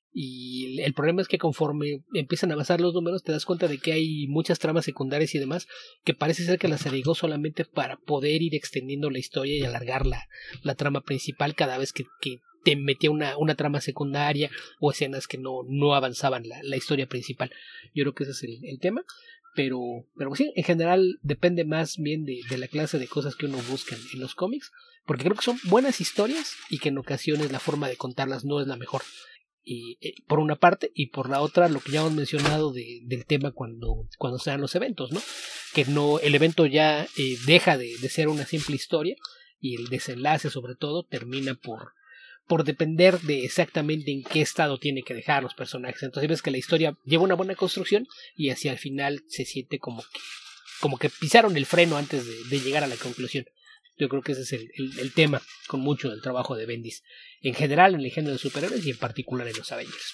S2: y el problema es que conforme empiezan a avanzar los números te das cuenta de que hay muchas tramas secundarias y demás que parece ser que las agregó solamente para poder ir extendiendo la historia y alargar la, la trama principal cada vez que, que te metía una, una trama secundaria o escenas que no, no avanzaban la, la historia principal. Yo creo que ese es el, el tema, pero, pero sí, en general depende más bien de, de la clase de cosas que uno busca en, en los cómics, porque creo que son buenas historias y que en ocasiones la forma de contarlas no es la mejor. Y, eh, por una parte, y por la otra lo que ya hemos mencionado de, del tema cuando, cuando se dan los eventos, ¿no? Que no, el evento ya eh, deja de, de ser una simple historia, y el desenlace sobre todo termina por por depender de exactamente en qué estado tiene que dejar los personajes. Entonces ves que la historia lleva una buena construcción y hacia el final se siente como que, como que pisaron el freno antes de, de llegar a la conclusión. Yo creo que ese es el, el, el tema con mucho del trabajo de Bendis, en general en el género de superhéroes y en particular en los Avengers.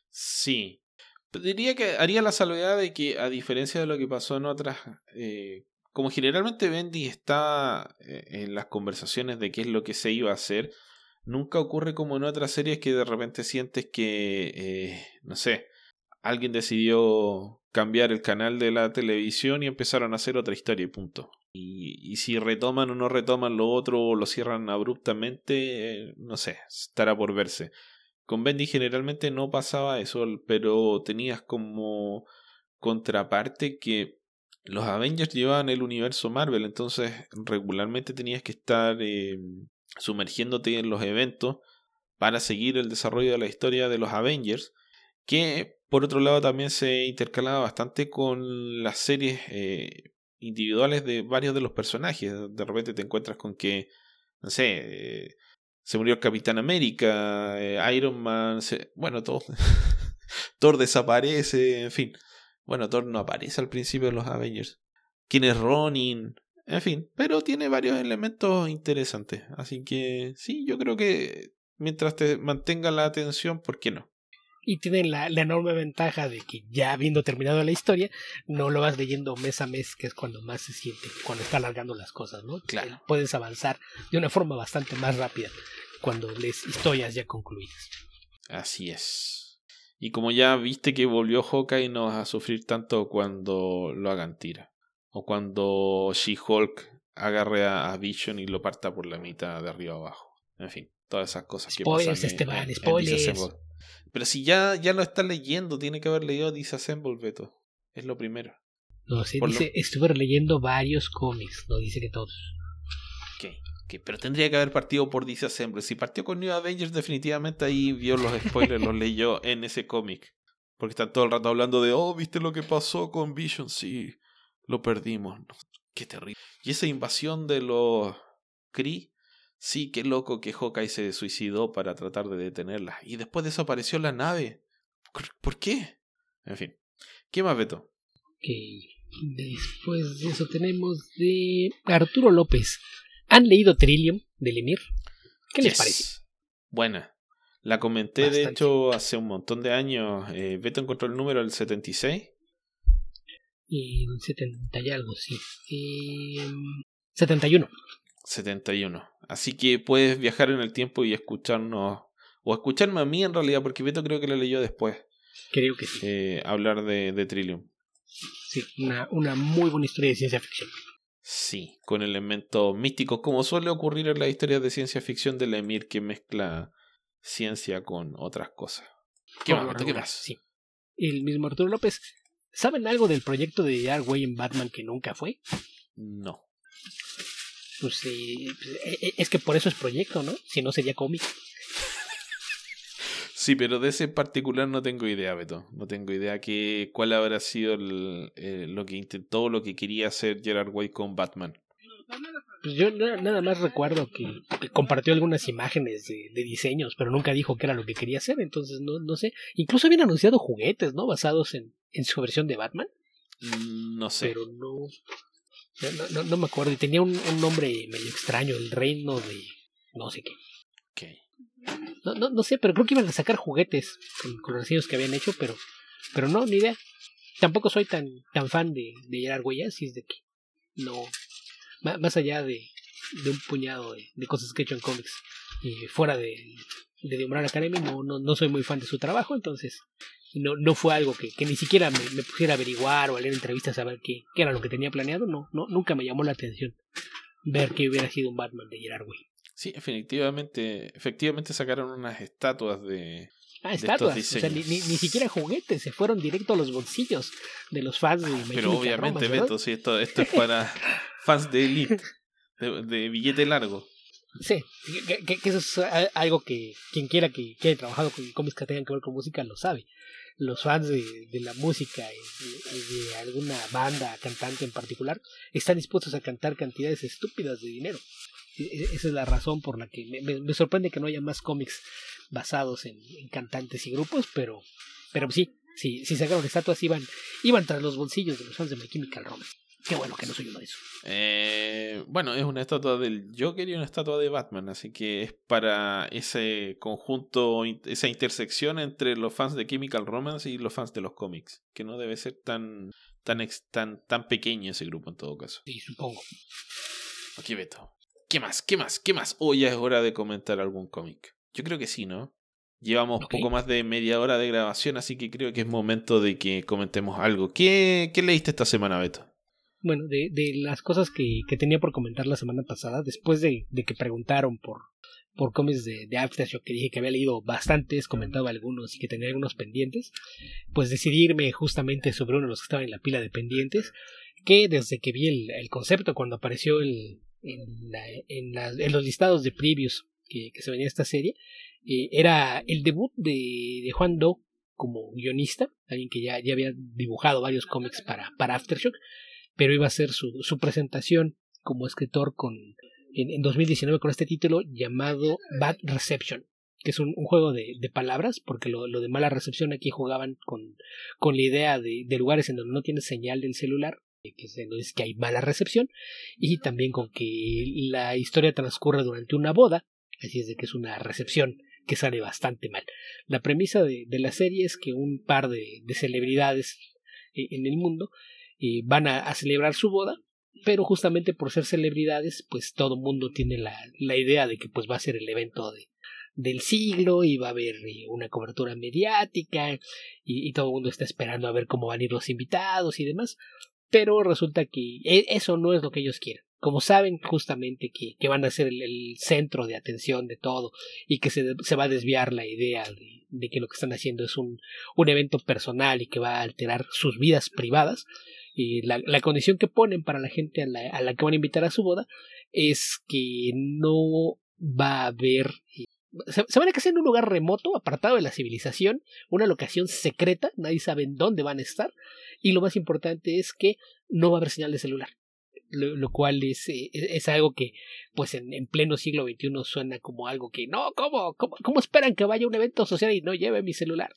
S1: Sí, diría que haría la salvedad de que, a diferencia de lo que pasó en otras, eh, como generalmente Bendis está eh, en las conversaciones de qué es lo que se iba a hacer, nunca ocurre como en otras series que de repente sientes que, eh, no sé, alguien decidió cambiar el canal de la televisión y empezaron a hacer otra historia y punto. Y, y si retoman o no retoman lo otro o lo cierran abruptamente, eh, no sé, estará por verse. Con Bendy generalmente no pasaba eso, pero tenías como contraparte que los Avengers llevaban el universo Marvel, entonces regularmente tenías que estar eh, sumergiéndote en los eventos para seguir el desarrollo de la historia de los Avengers, que por otro lado también se intercalaba bastante con las series eh, individuales de varios de los personajes. De repente te encuentras con que, no sé, eh, se murió el Capitán América, eh, Iron Man, se, bueno, todo. Thor desaparece, en fin. Bueno, Thor no aparece al principio de los Avengers. ¿Quién es Ronin? En fin, pero tiene varios elementos interesantes. Así que sí, yo creo que mientras te mantenga la atención, ¿por qué no?
S2: Y tienen la, la enorme ventaja de que ya habiendo terminado la historia, no lo vas leyendo mes a mes, que es cuando más se siente, cuando está alargando las cosas, ¿no?
S1: Claro.
S2: Puedes avanzar de una forma bastante más rápida cuando lees historias ya concluidas.
S1: Así es. Y como ya viste que volvió Hawkeye, no vas a sufrir tanto cuando lo hagan tira. O cuando She-Hulk agarre a Vision y lo parta por la mitad de arriba abajo. En fin, todas esas cosas
S2: spoilers,
S1: que pasan.
S2: Esteban,
S1: en,
S2: spoilers.
S1: en Pero si ya, ya lo está leyendo, tiene que haber leído Disassemble, Beto. Es lo primero.
S2: No sé,
S1: por
S2: dice,
S1: lo...
S2: estuve leyendo varios cómics, no dice que todos.
S1: Ok, ok, pero tendría que haber partido por Disassemble. Si partió con New Avengers, definitivamente ahí vio los spoilers, los leyó en ese cómic. Porque están todo el rato hablando de, oh, ¿viste lo que pasó con Vision? Sí, lo perdimos. Qué terrible. Y esa invasión de los Kree, sí, qué loco que Hawkeye se suicidó para tratar de detenerla. Y después desapareció la nave. ¿Por qué? En fin. ¿Qué más, Beto?
S2: Ok. Después de eso tenemos de Arturo López. ¿Han leído Trillium de Lemire? ¿Qué les yes. parece?
S1: Buena. La comenté, Bastante. de hecho, hace un montón de años. Eh, Beto encontró el número del setenta y seis.
S2: Y el setenta y algo, sí. Eh, setenta y uno.
S1: setenta y uno. Así que puedes viajar en el tiempo y escucharnos. O escucharme a mí en realidad, porque Beto creo que lo leyó después.
S2: Creo que sí.
S1: Eh, hablar de, de Trillium.
S2: Sí, una, una muy buena historia de ciencia ficción.
S1: Sí, con elementos místicos, como suele ocurrir en las historias de ciencia ficción de Lemire, que mezcla ciencia con otras cosas. ¿Qué más? ¿Qué más?
S2: Sí. El mismo Arturo López. ¿Saben algo del proyecto de Gerard Way en Batman que nunca fue?
S1: No.
S2: Pues eh, es que por eso es proyecto, ¿no? Si no sería cómic.
S1: Sí, pero de ese en particular no tengo idea, Beto. No tengo idea que cuál habrá sido el, eh, lo que intentó, lo que quería hacer Gerard Way con Batman.
S2: Pues yo nada más recuerdo que, que compartió algunas imágenes de, de diseños, pero nunca dijo qué era lo que quería hacer, entonces no, no sé. Incluso habían anunciado juguetes, ¿no? Basados en, en su versión de Batman.
S1: Mm, no sé.
S2: Pero no, no, no, no me acuerdo. Y tenía un, un nombre medio extraño, el reino de no sé qué.
S1: Okay.
S2: No, no, no sé, pero creo que iban a sacar juguetes con, con los diseños que habían hecho, pero, pero no, ni idea. Tampoco soy tan, tan fan de, de Gerard Way, así es de que no. Más allá de, de un puñado de, de cosas que he hecho en cómics y fuera de, de The Umbrella Academy, no, no, no soy muy fan de su trabajo, entonces no, no fue algo que, que ni siquiera me, me pusiera a averiguar o a leer entrevistas a ver qué, qué era lo que tenía planeado. No, no, nunca me llamó la atención ver que hubiera sido un Batman de Gerard Way.
S1: Sí, efectivamente, efectivamente sacaron unas estatuas de...
S2: Ah, estatuas, o sea, ni, ni, ni siquiera juguetes, se fueron directo a los bolsillos de los fans de My
S1: Pero obviamente, Romas, Beto, sí, esto, esto es para fans de Elite, de, de billete largo.
S2: Sí, que, que, que eso es algo que quien quiera que, que haya trabajado con cómics que tengan que ver con música lo sabe. Los fans de, de la música y de, de alguna banda, cantante en particular, están dispuestos a cantar cantidades estúpidas de dinero. Esa es la razón por la que me, me, me sorprende que no haya más cómics basados en, en cantantes y grupos, pero pero sí, sí, sí sacaron estatuas, iban, iban tras los bolsillos de los fans de My Chemical Romance. Qué bueno que no soy uno de esos.
S1: Eh, bueno, es una estatua del Joker y una estatua de Batman, así que es para ese conjunto, esa intersección entre los fans de Chemical Romance y los fans de los cómics, que no debe ser tan tan tan, tan pequeño ese grupo en todo caso.
S2: Sí, supongo.
S1: Aquí Beto. ¿Qué más? ¿Qué más? ¿Qué más? O oh, ya es hora de comentar algún cómic. Yo creo que sí, ¿no? Llevamos
S2: Okay.
S1: poco más de media hora de grabación, así que creo que es momento de que comentemos algo. ¿Qué, qué leíste esta semana, Beto?
S2: Bueno, de, de las cosas que, que tenía por comentar la semana pasada, después de, de que preguntaron por, por cómics de, de Aftershock, que dije que había leído bastantes, comentaba algunos y que tenía algunos pendientes, pues decidí irme justamente sobre uno de los que estaban en la pila de pendientes, que desde que vi el, el concepto cuando apareció el, en, la, en, la, en los listados de previews que, que se venía esta serie, eh, era el debut de, de Juan Doe como guionista, alguien que ya, ya había dibujado varios cómics para, para Aftershock, pero iba a ser su, su presentación como escritor con, en, en dos mil diecinueve con este título llamado Bad Reception, que es un, un juego de, de palabras, porque lo, lo de mala recepción aquí jugaban con, con la idea de, de lugares en donde no tienes señal del celular, que es, es que hay mala recepción, y también con que la historia transcurre durante una boda, así es de que es una recepción que sale bastante mal. La premisa de, de la serie es que un par de, de celebridades eh, en el mundo eh, van a, a celebrar su boda, pero justamente por ser celebridades, pues todo el mundo tiene la, la idea de que pues va a ser el evento de, del siglo y va a haber eh, una cobertura mediática y, y todo el mundo está esperando a ver cómo van a ir los invitados y demás, pero resulta que eso no es lo que ellos quieren. Como saben justamente que, que van a ser el, el centro de atención de todo y que se, se va a desviar la idea de, de que lo que están haciendo es un, un evento personal y que va a alterar sus vidas privadas, y la, la condición que ponen para la gente a la, a la que van a invitar a su boda es que no va a haber... Se, se van a casar en un lugar remoto, apartado de la civilización, una locación secreta, nadie sabe en dónde van a estar, y lo más importante es que no va a haber señal de celular. Lo, lo cual es, es, es algo que pues en, en pleno siglo veintiuno suena como algo que no, ¿cómo? ¿Cómo, cómo esperan que vaya a un evento social y no lleve mi celular?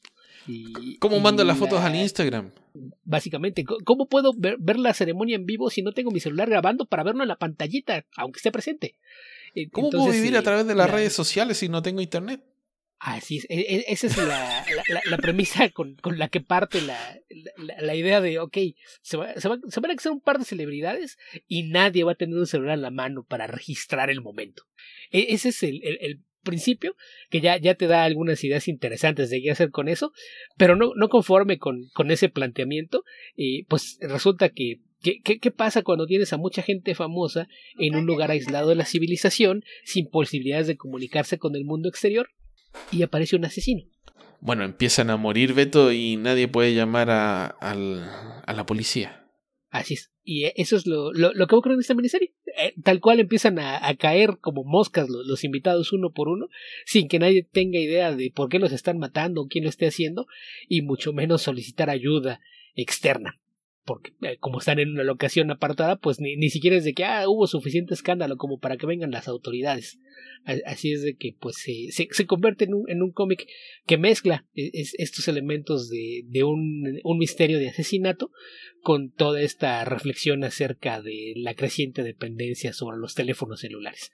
S2: Y,
S1: ¿Cómo
S2: y
S1: mando las
S2: la,
S1: fotos al Instagram?
S2: Básicamente, ¿cómo puedo ver, ver la ceremonia en vivo si no tengo mi celular grabando para verlo en la pantallita, aunque esté presente?
S1: ¿Cómo
S2: Entonces,
S1: puedo vivir
S2: eh,
S1: a través de las
S2: la,
S1: redes sociales si no tengo internet?
S2: Así es, e, esa es la, la, la premisa con, con la que parte la, la, la idea de, ok, se, va, se, va, se van a hacer un par de celebridades y nadie va a tener un celular en la mano para registrar el momento. E, ese es el, el, el principio, que ya, ya te da algunas ideas interesantes de qué hacer con eso, pero no, no conforme con, con ese planteamiento, eh, pues resulta que ¿Qué, qué, ¿Qué pasa cuando tienes a mucha gente famosa en un lugar aislado de la civilización, sin posibilidades de comunicarse con el mundo exterior, y aparece un asesino?
S1: Bueno, empiezan a morir, Beto, y nadie puede llamar a, a, a la policía.
S2: Así es. Y eso es lo, lo, lo que ocurre en esta miniserie. Eh, tal cual empiezan a, a caer como moscas los, los invitados uno por uno, sin que nadie tenga idea de por qué los están matando o quién lo esté haciendo, y mucho menos solicitar ayuda externa. Porque eh, como están en una locación apartada, pues ni, ni siquiera es de que ah, hubo suficiente escándalo como para que vengan las autoridades. Así es de que pues se, se, se convierte en un, en un cómic que mezcla es, estos elementos de, de un, un misterio de asesinato con toda esta reflexión acerca de la creciente dependencia sobre los teléfonos celulares.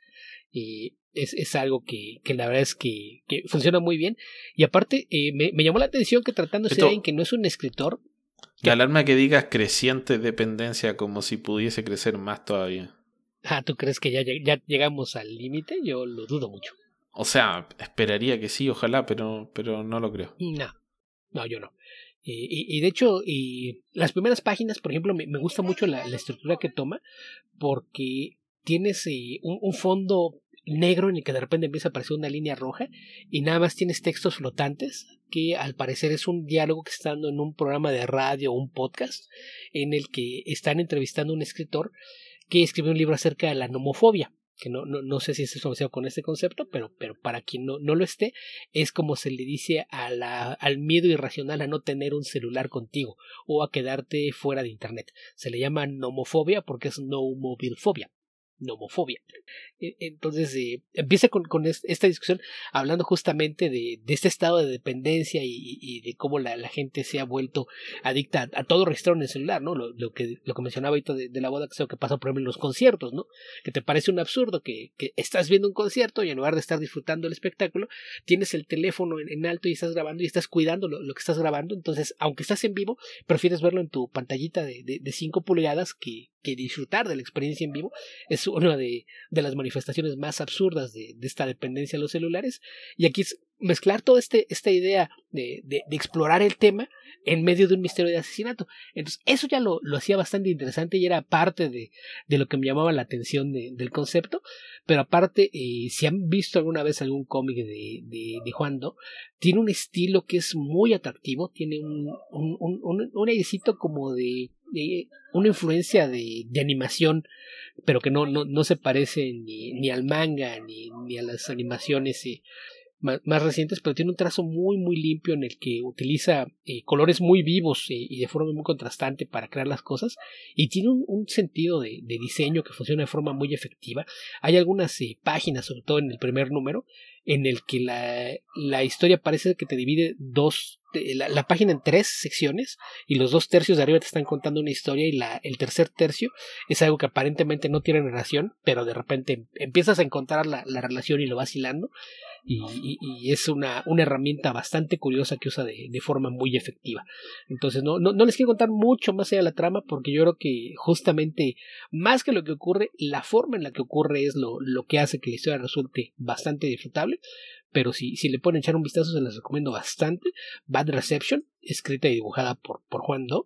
S2: Y es, es algo que, que la verdad es que, que funciona muy bien. Y aparte eh, me, me llamó la atención que tratándose Esto... de alguien que no es un escritor.
S1: Me alarma que digas creciente dependencia, como si pudiese crecer más todavía.
S2: Ah, ¿tú crees que ya, ya llegamos al límite? Yo lo dudo mucho.
S1: O sea, esperaría que sí, ojalá, pero, pero no lo creo.
S2: No, no, yo no. Y, y, y de hecho, y las primeras páginas, por ejemplo, me, me gusta mucho la, la estructura que toma, porque tienes eh, un, un fondo negro en el que de repente empieza a aparecer una línea roja y nada más tienes textos flotantes que al parecer es un diálogo que está dando en un programa de radio o un podcast en el que están entrevistando a un escritor que escribió un libro acerca de la nomofobia, que no, no, no sé si es asociado con este concepto, pero, pero para quien no, no lo esté, es como se le dice a la, al miedo irracional a no tener un celular contigo o a quedarte fuera de internet. Se le llama nomofobia porque es no mobile fobia. Nomofobia. Entonces eh, empieza con, con esta discusión hablando justamente de, de este estado de dependencia y, y de cómo la, la gente se ha vuelto adicta a, a todo registrar en el celular, ¿no? Lo, lo, que, lo que mencionaba ahorita de, de la boda, que es lo que pasa por ejemplo en los conciertos, ¿no? Que te parece un absurdo que, que estás viendo un concierto y en lugar de estar disfrutando el espectáculo tienes el teléfono en, en alto y estás grabando y estás cuidando lo, lo que estás grabando. Entonces aunque estás en vivo prefieres verlo en tu pantallita de, de, de cinco pulgadas que, que disfrutar de la experiencia en vivo. Es una de, de las manifestaciones más absurdas de, de esta dependencia a los celulares, y aquí es mezclar toda este, esta idea de, de, de explorar el tema en medio de un misterio de asesinato. Entonces eso ya lo, lo hacía bastante interesante y era parte de, de lo que me llamaba la atención de, del concepto. Pero aparte, eh, si han visto alguna vez algún cómic de, de, de Juan Doe, tiene un estilo que es muy atractivo, tiene un, un, un, un, un airecito como de, de una influencia de, de animación, pero que no, no, no se parece ni, ni al manga ni, ni a las animaciones eh, más, más recientes, pero tiene un trazo muy muy limpio en el que utiliza eh, colores muy vivos eh, y de forma muy contrastante para crear las cosas, y tiene un, un sentido de, de diseño que funciona de forma muy efectiva. Hay algunas eh, páginas, sobre todo en el primer número, en el que la, la historia parece que te divide dos, la, la página en tres secciones, y los dos tercios de arriba te están contando una historia, y la, el tercer tercio es algo que aparentemente no tiene relación, pero de repente empiezas a encontrar la, la relación y lo vas hilando, y, y, y es una, una herramienta bastante curiosa que usa de, de forma muy efectiva. Entonces no, no, no les quiero contar mucho más allá de la trama, porque yo creo que justamente más que lo que ocurre, la forma en la que ocurre es lo, lo que hace que la historia resulte bastante disfrutable. Pero si, si le pueden echar un vistazo, se les recomiendo bastante. Bad Reception, escrita y dibujada por, por Juan Doe,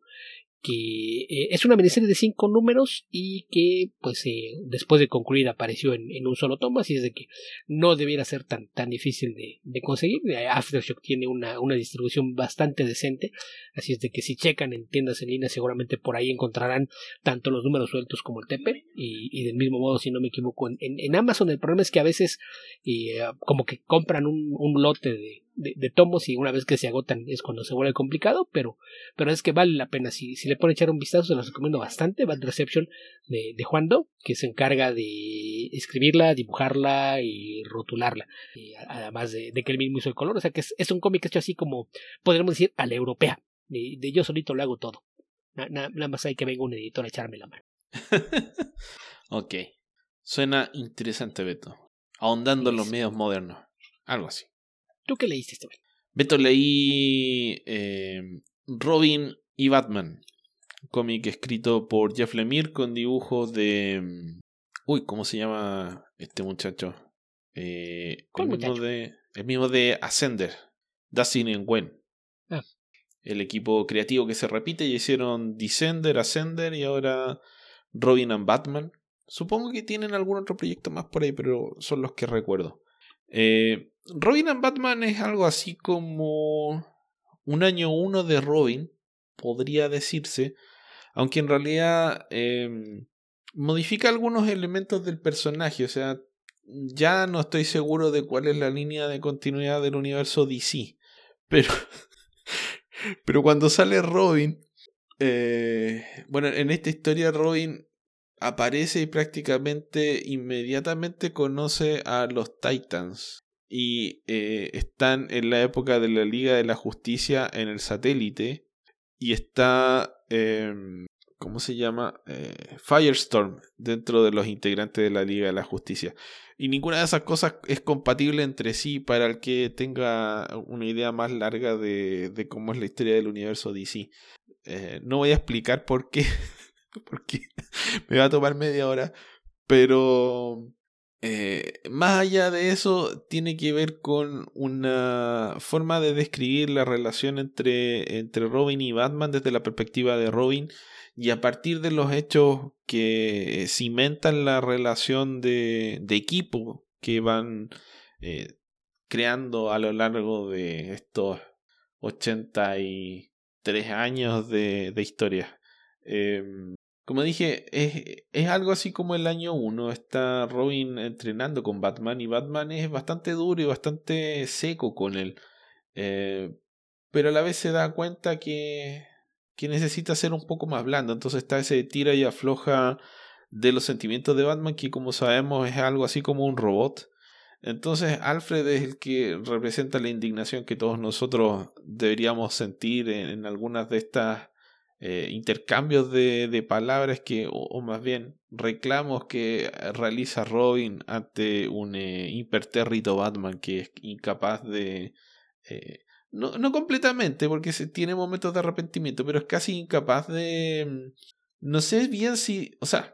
S2: que eh, es una miniserie de cinco números y que pues eh, después de concluir apareció en, en un solo tomo, así es de que no debiera ser tan, tan difícil de, de conseguir. Aftershock tiene una, una distribución bastante decente, así es de que si checan en tiendas en línea seguramente por ahí encontrarán tanto los números sueltos como el T P, y, y del mismo modo, si no me equivoco, en, en, en Amazon el problema es que a veces eh, como que compran un, un lote de De, de tomos, y una vez que se agotan es cuando se vuelve complicado, pero, pero es que vale la pena. Si, si le pueden echar un vistazo, se los recomiendo bastante. Bad Reception de, de Juan Doe, que se encarga de escribirla, dibujarla y rotularla, y además de, de que él mismo hizo el color. O sea que es, es un cómic hecho así como podríamos decir a la europea, de, de yo solito lo hago todo. Na, na, nada más hay que venga un editor a echarme la mano.
S1: Ok, suena interesante, Beto, ahondando en los
S2: Es.
S1: medios modernos, algo así.
S2: ¿Tú qué leíste, Esteban?
S1: Beto, leí eh, Robin y Batman, cómic escrito por Jeff Lemire con dibujos de... Uy, ¿cómo se llama este muchacho? Eh,
S2: ¿Cuál
S1: el mismo
S2: muchacho?
S1: de el mismo de Ascender, Dustin Nguyen.
S2: Ah.
S1: El equipo creativo que se repite, y hicieron Descender, Ascender y ahora Robin and Batman. Supongo que tienen algún otro proyecto más por ahí, pero son los que recuerdo. Eh, Robin and Batman es algo así como un año uno de Robin, podría decirse, aunque en realidad eh, modifica algunos elementos del personaje. O sea, ya no estoy seguro de cuál es la línea de continuidad del universo D C, pero, pero cuando sale Robin, eh, bueno, en esta historia Robin aparece y prácticamente inmediatamente conoce a los Titans. Y eh, están en la época de la Liga de la Justicia en el satélite. Y está, eh, ¿cómo se llama? Eh, Firestorm dentro de los integrantes de la Liga de la Justicia. Y ninguna de esas cosas es compatible entre sí para el que tenga una idea más larga de, de cómo es la historia del universo D C. Eh, no voy a explicar por qué, porque me va a tomar media hora, pero eh, más allá de eso tiene que ver con una forma de describir la relación entre, entre Robin y Batman desde la perspectiva de Robin, y a partir de los hechos que cimentan la relación de, de equipo que van eh, creando a lo largo de estos ochenta y tres años de, de historia. Eh, como dije, es, es algo así como el año uno. Está Robin entrenando con Batman, y Batman es bastante duro y bastante seco con él. Eh, pero a la vez se da cuenta que, que necesita ser un poco más blando. Entonces está ese tira y afloja de los sentimientos de Batman, que como sabemos es algo así como un robot. Entonces Alfred es el que representa la indignación que todos nosotros deberíamos sentir en, en algunas de estas eh, intercambios de, de palabras que, o, o más bien reclamos que realiza Robin ante un eh, impertérrito Batman que es incapaz de... Eh, no, no completamente, porque se tiene momentos de arrepentimiento, pero es casi incapaz de... No sé bien si... O sea,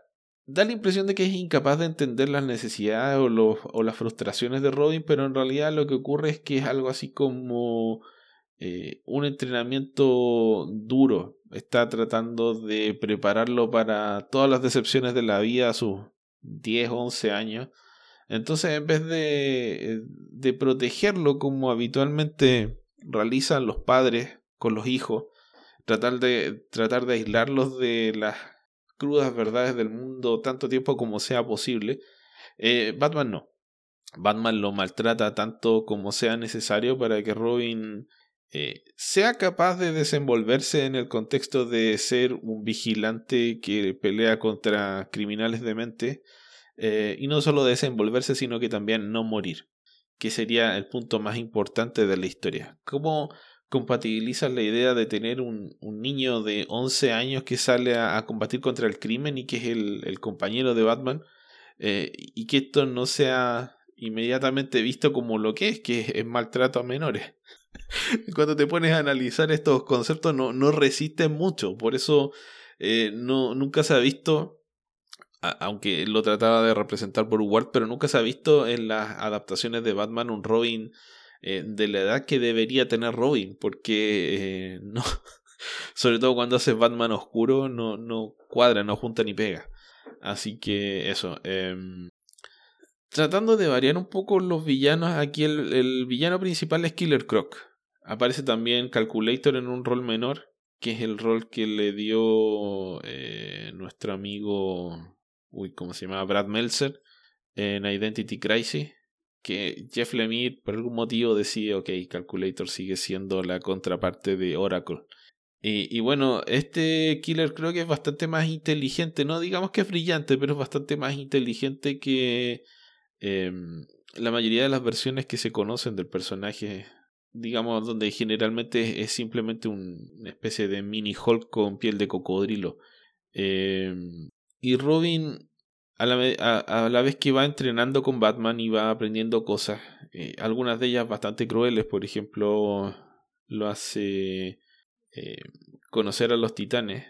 S1: da la impresión de que es incapaz de entender las necesidades o, los, o las frustraciones de Robin, pero en realidad lo que ocurre es que es algo así como eh, un entrenamiento duro. Está tratando de prepararlo para todas las decepciones de la vida a sus diez, once años. Entonces, en vez de, de protegerlo como habitualmente realizan los padres con los hijos, tratar de, tratar de aislarlos de las crudas verdades del mundo tanto tiempo como sea posible, eh, Batman no. Batman lo maltrata tanto como sea necesario para que Robin eh, sea capaz de desenvolverse en el contexto de ser un vigilante que pelea contra criminales de mente, eh, y no solo desenvolverse, sino que también no morir, que sería el punto más importante de la historia. ¿Cómo compatibilizas la idea de tener un, un niño de once años que sale a, a combatir contra el crimen y que es el, el compañero de Batman, eh, y que esto no sea inmediatamente visto como lo que es, que es, es maltrato a menores? Cuando te pones a analizar estos conceptos no, no resisten mucho, por eso eh, no, nunca se ha visto, a, aunque lo trataba de representar por Ward, pero nunca se ha visto en las adaptaciones de Batman un Robin eh, de la edad que debería tener Robin, porque eh, no, sobre todo cuando haces Batman oscuro no, no cuadra, no junta ni pega. Así que eso, eh, tratando de variar un poco los villanos, aquí el, el villano principal es Killer Croc. Aparece también Calculator en un rol menor, que es el rol que le dio eh, nuestro amigo, uy, ¿cómo se llama? Brad Meltzer en Identity Crisis, que Jeff Lemire por algún motivo decide, ok, Calculator sigue siendo la contraparte de Oracle. Y, y bueno, este Killer creo que es bastante más inteligente, no digamos que es brillante, pero es bastante más inteligente que eh, la mayoría de las versiones que se conocen del personaje, digamos, donde generalmente es simplemente un, una especie de mini Hulk con piel de cocodrilo. Eh, y Robin, a la, a, a la vez que va entrenando con Batman y va aprendiendo cosas, eh, algunas de ellas bastante crueles, por ejemplo, lo hace eh, conocer a los titanes,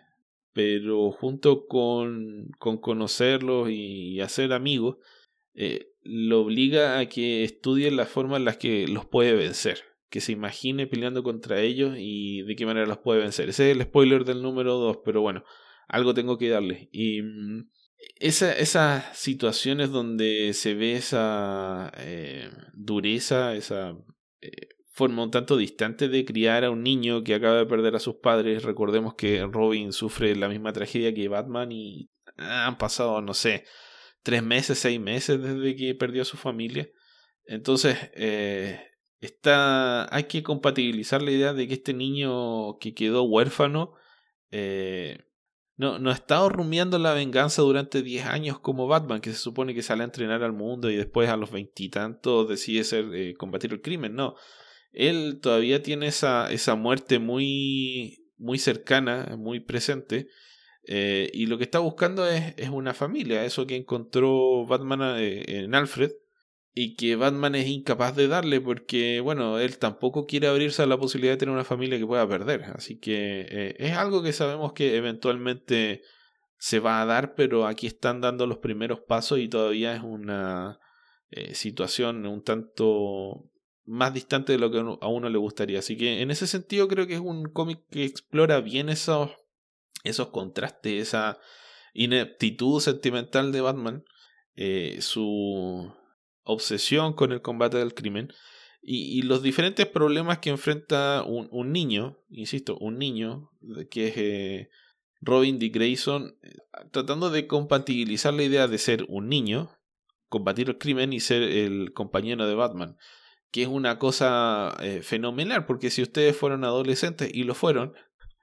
S1: pero junto con, con conocerlos y, y hacer amigos, eh, lo obliga a que estudie la forma en la que los puede vencer, que se imagine peleando contra ellos y de qué manera los puede vencer. Ese es el spoiler del número dos, pero bueno, algo tengo que darle. Y mmm, esa, esas situaciones donde se ve esa eh, dureza, esa eh, forma un tanto distante de criar a un niño que acaba de perder a sus padres. Recordemos que Robin sufre la misma tragedia que Batman y han pasado, no sé, tres meses, seis meses desde que perdió a su familia. Entonces, eh, está, hay que compatibilizar la idea de que este niño que quedó huérfano eh, no, no ha estado rumiando la venganza durante diez años como Batman, que se supone que sale a entrenar al mundo y después a los veintitantos decide ser, eh, combatir el crimen. No, él todavía tiene esa, esa muerte muy, muy cercana, muy presente. Eh, y lo que está buscando es, es una familia, eso que encontró Batman eh, en Alfred, y que Batman es incapaz de darle porque, bueno, él tampoco quiere abrirse a la posibilidad de tener una familia que pueda perder. Así que eh, es algo que sabemos que eventualmente se va a dar, pero aquí están dando los primeros pasos y todavía es una eh, situación un tanto más distante de lo que a uno le gustaría. Así que en ese sentido creo que es un cómic que explora bien esos esos contrastes, esa ineptitud sentimental de Batman, eh, su obsesión con el combate del crimen y, y los diferentes problemas que enfrenta un, un niño, insisto, un niño que es eh, Robin Dick Grayson, eh, tratando de compatibilizar la idea de ser un niño, combatir el crimen y ser el compañero de Batman, que es una cosa eh, fenomenal, porque si ustedes fueron adolescentes y lo fueron,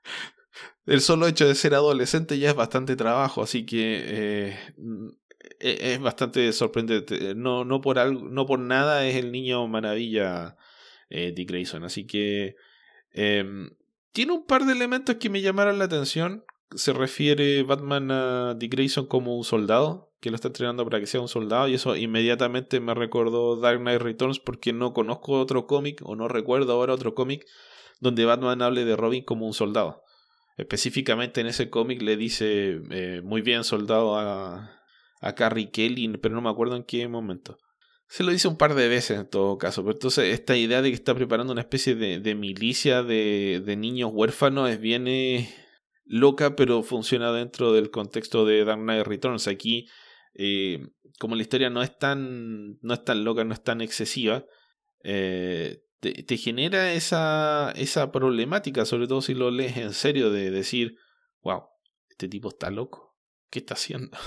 S1: el solo hecho de ser adolescente ya es bastante trabajo, así que eh, es bastante sorprendente. No, no, por algo, no por nada es el niño maravilla eh, Dick Grayson, así que eh, tiene un par de elementos que me llamaron la atención. Se refiere Batman a Dick Grayson como un soldado, que lo está entrenando para que sea un soldado, y eso inmediatamente me recordó Dark Knight Returns, porque no conozco otro cómic, o no recuerdo ahora otro cómic, donde Batman hable de Robin como un soldado. Específicamente en ese cómic le dice eh, muy bien soldado a, a Carrie Kelly, pero no me acuerdo en qué momento. Se lo dice un par de veces en todo caso, pero entonces esta idea de que está preparando una especie de, de milicia de, de niños huérfanos es bien eh, loca, pero funciona dentro del contexto de Dark Knight Returns. Aquí, eh, como la historia no es tan, no es tan loca, no es tan excesiva, eh, te, te genera esa, esa problemática, sobre todo si lo lees en serio, de decir, wow, este tipo está loco, ¿qué está haciendo?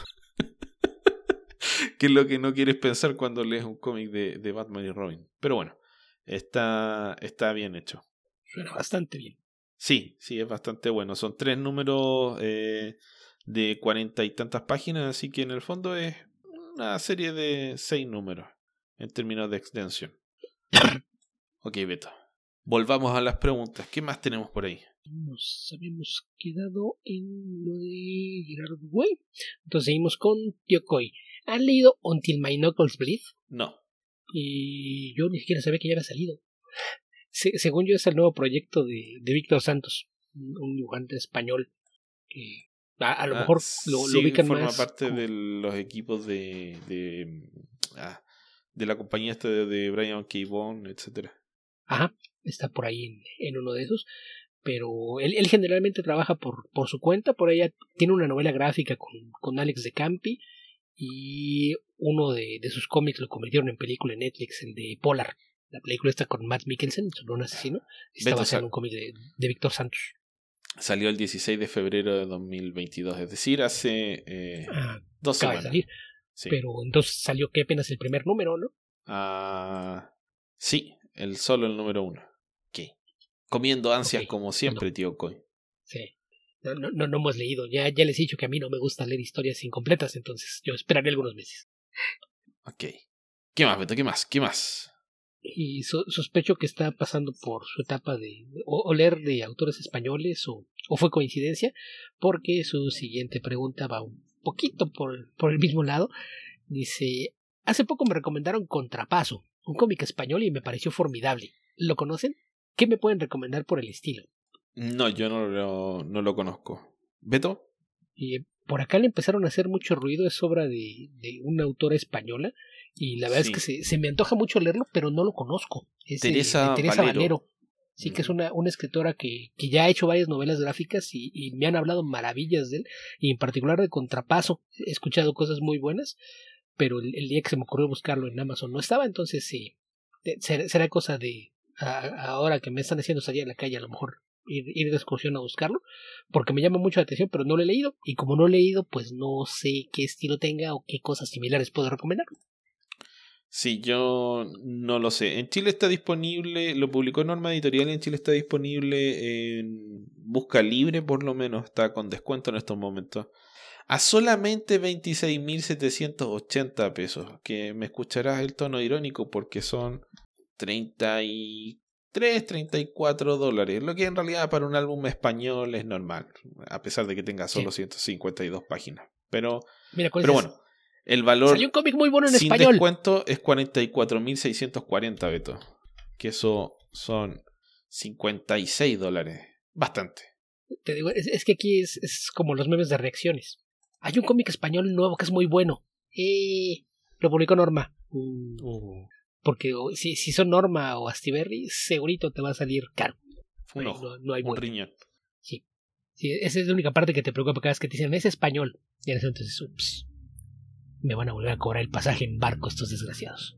S1: Que es lo que no quieres pensar cuando lees un cómic de, de Batman y Robin. Pero bueno, está, está bien hecho.
S2: Suena bastante bien.
S1: Sí, sí, es bastante bueno. Son tres números eh, de cuarenta y tantas páginas, así que en el fondo es una serie de seis números en términos de extensión. Ok, Beto. Volvamos a las preguntas. ¿Qué más tenemos por ahí?
S2: Nos habíamos quedado en lo de Gerard Way. Entonces seguimos con Yokoi. ¿Han leído Until My Knuckles Bleed?
S1: No.
S2: Y yo ni siquiera sabía que ya había salido. Se, según yo es el nuevo proyecto de, de Víctor Santos, un dibujante español que a, a lo
S1: ah,
S2: mejor lo,
S1: sí,
S2: lo ubican
S1: forma
S2: más
S1: parte
S2: como...
S1: de los equipos de de, ah, de la compañía esta de, de Brian K. Vaughan, etcétera.
S2: Ajá, está por ahí en, en uno de esos. Pero él, él generalmente trabaja por, por su cuenta. Por allá tiene una novela gráfica con, con Alex de Campi. Y uno de, de sus cómics lo convirtieron en película en Netflix, el de Polar. La película está con Matt Mikkelsen, sobre un asesino. Esta va a ser un cómic de, de Víctor Santos.
S1: Salió el dieciséis de febrero de dos mil veintidós, es decir, hace eh,
S2: ah,
S1: dos
S2: acaba
S1: semanas.
S2: de salir. Sí. Pero entonces salió que apenas el primer número, ¿no?
S1: Ah, sí, el solo el número uno. ¿Qué? Comiendo ansias okay. Como siempre, no. Tío Coy.
S2: Sí. No, no, no, no hemos leído. Ya, ya les he dicho que a mí no me gusta leer historias incompletas, entonces yo esperaré algunos meses.
S1: Ok. ¿Qué más, Beto? ¿Qué más? ¿Qué más?
S2: Y so, sospecho que está pasando por su etapa de o, o leer de autores españoles o, o fue coincidencia, porque su siguiente pregunta va un poquito por, por el mismo lado. Dice, hace poco me recomendaron Contrapaso, un cómic español, y me pareció formidable. ¿Lo conocen? ¿Qué me pueden recomendar por el estilo?
S1: No, yo no lo, no lo conozco. ¿Beto?
S2: Y por acá le empezaron a hacer mucho ruido. Es obra de, de una autora española. Y la verdad sí. es que se, se me antoja mucho leerlo, pero no lo conozco. Es
S1: Teresa,
S2: de, de Teresa Valero. Valero. Sí,
S1: mm.
S2: que es una, una escritora que, que ya ha hecho varias novelas gráficas y, y me han hablado maravillas de él. Y en particular de Contrapaso. He escuchado cosas muy buenas, pero el, el día que se me ocurrió buscarlo en Amazon no estaba. Entonces sí, será, será cosa de a, ahora que me están haciendo salir a la calle, a lo mejor Ir, ir de excursión a buscarlo, porque me llama mucho la atención, pero no lo he leído, y como no lo he leído, pues no sé qué estilo tenga o qué cosas similares puedo recomendar.
S1: Sí, yo no lo sé. En Chile está disponible, lo publicó Norma Editorial, en Chile está disponible en Busca Libre, por lo menos está con descuento en estos momentos, a solamente veintiséis mil setecientos ochenta pesos, que me escucharás el tono irónico porque son treinta y tres, treinta y cuatro dólares, lo que en realidad para un álbum español es normal, a pesar de que tenga solo sí. ciento cincuenta y dos páginas. Pero,
S2: Mira,
S1: pero bueno, el valor
S2: salió un cómic muy bueno en
S1: sin
S2: español.
S1: descuento es cuarenta y cuatro mil seiscientos cuarenta, Beto. Que eso son cincuenta y seis dólares. Bastante.
S2: Te digo, es, es que aquí es, es como los memes de reacciones. Hay un cómic español nuevo que es muy bueno. Eh, lo publicó Norma. Uh. Uh. Porque si, si son Norma o Astiberri, segurito te va a salir caro.
S1: Un ojo,
S2: no, no hay
S1: un riñón.
S2: Sí. sí. Esa es la única parte que te preocupa cada vez que te dicen es español. Y en ese entonces, ups, me van a volver a cobrar el pasaje en barco estos desgraciados.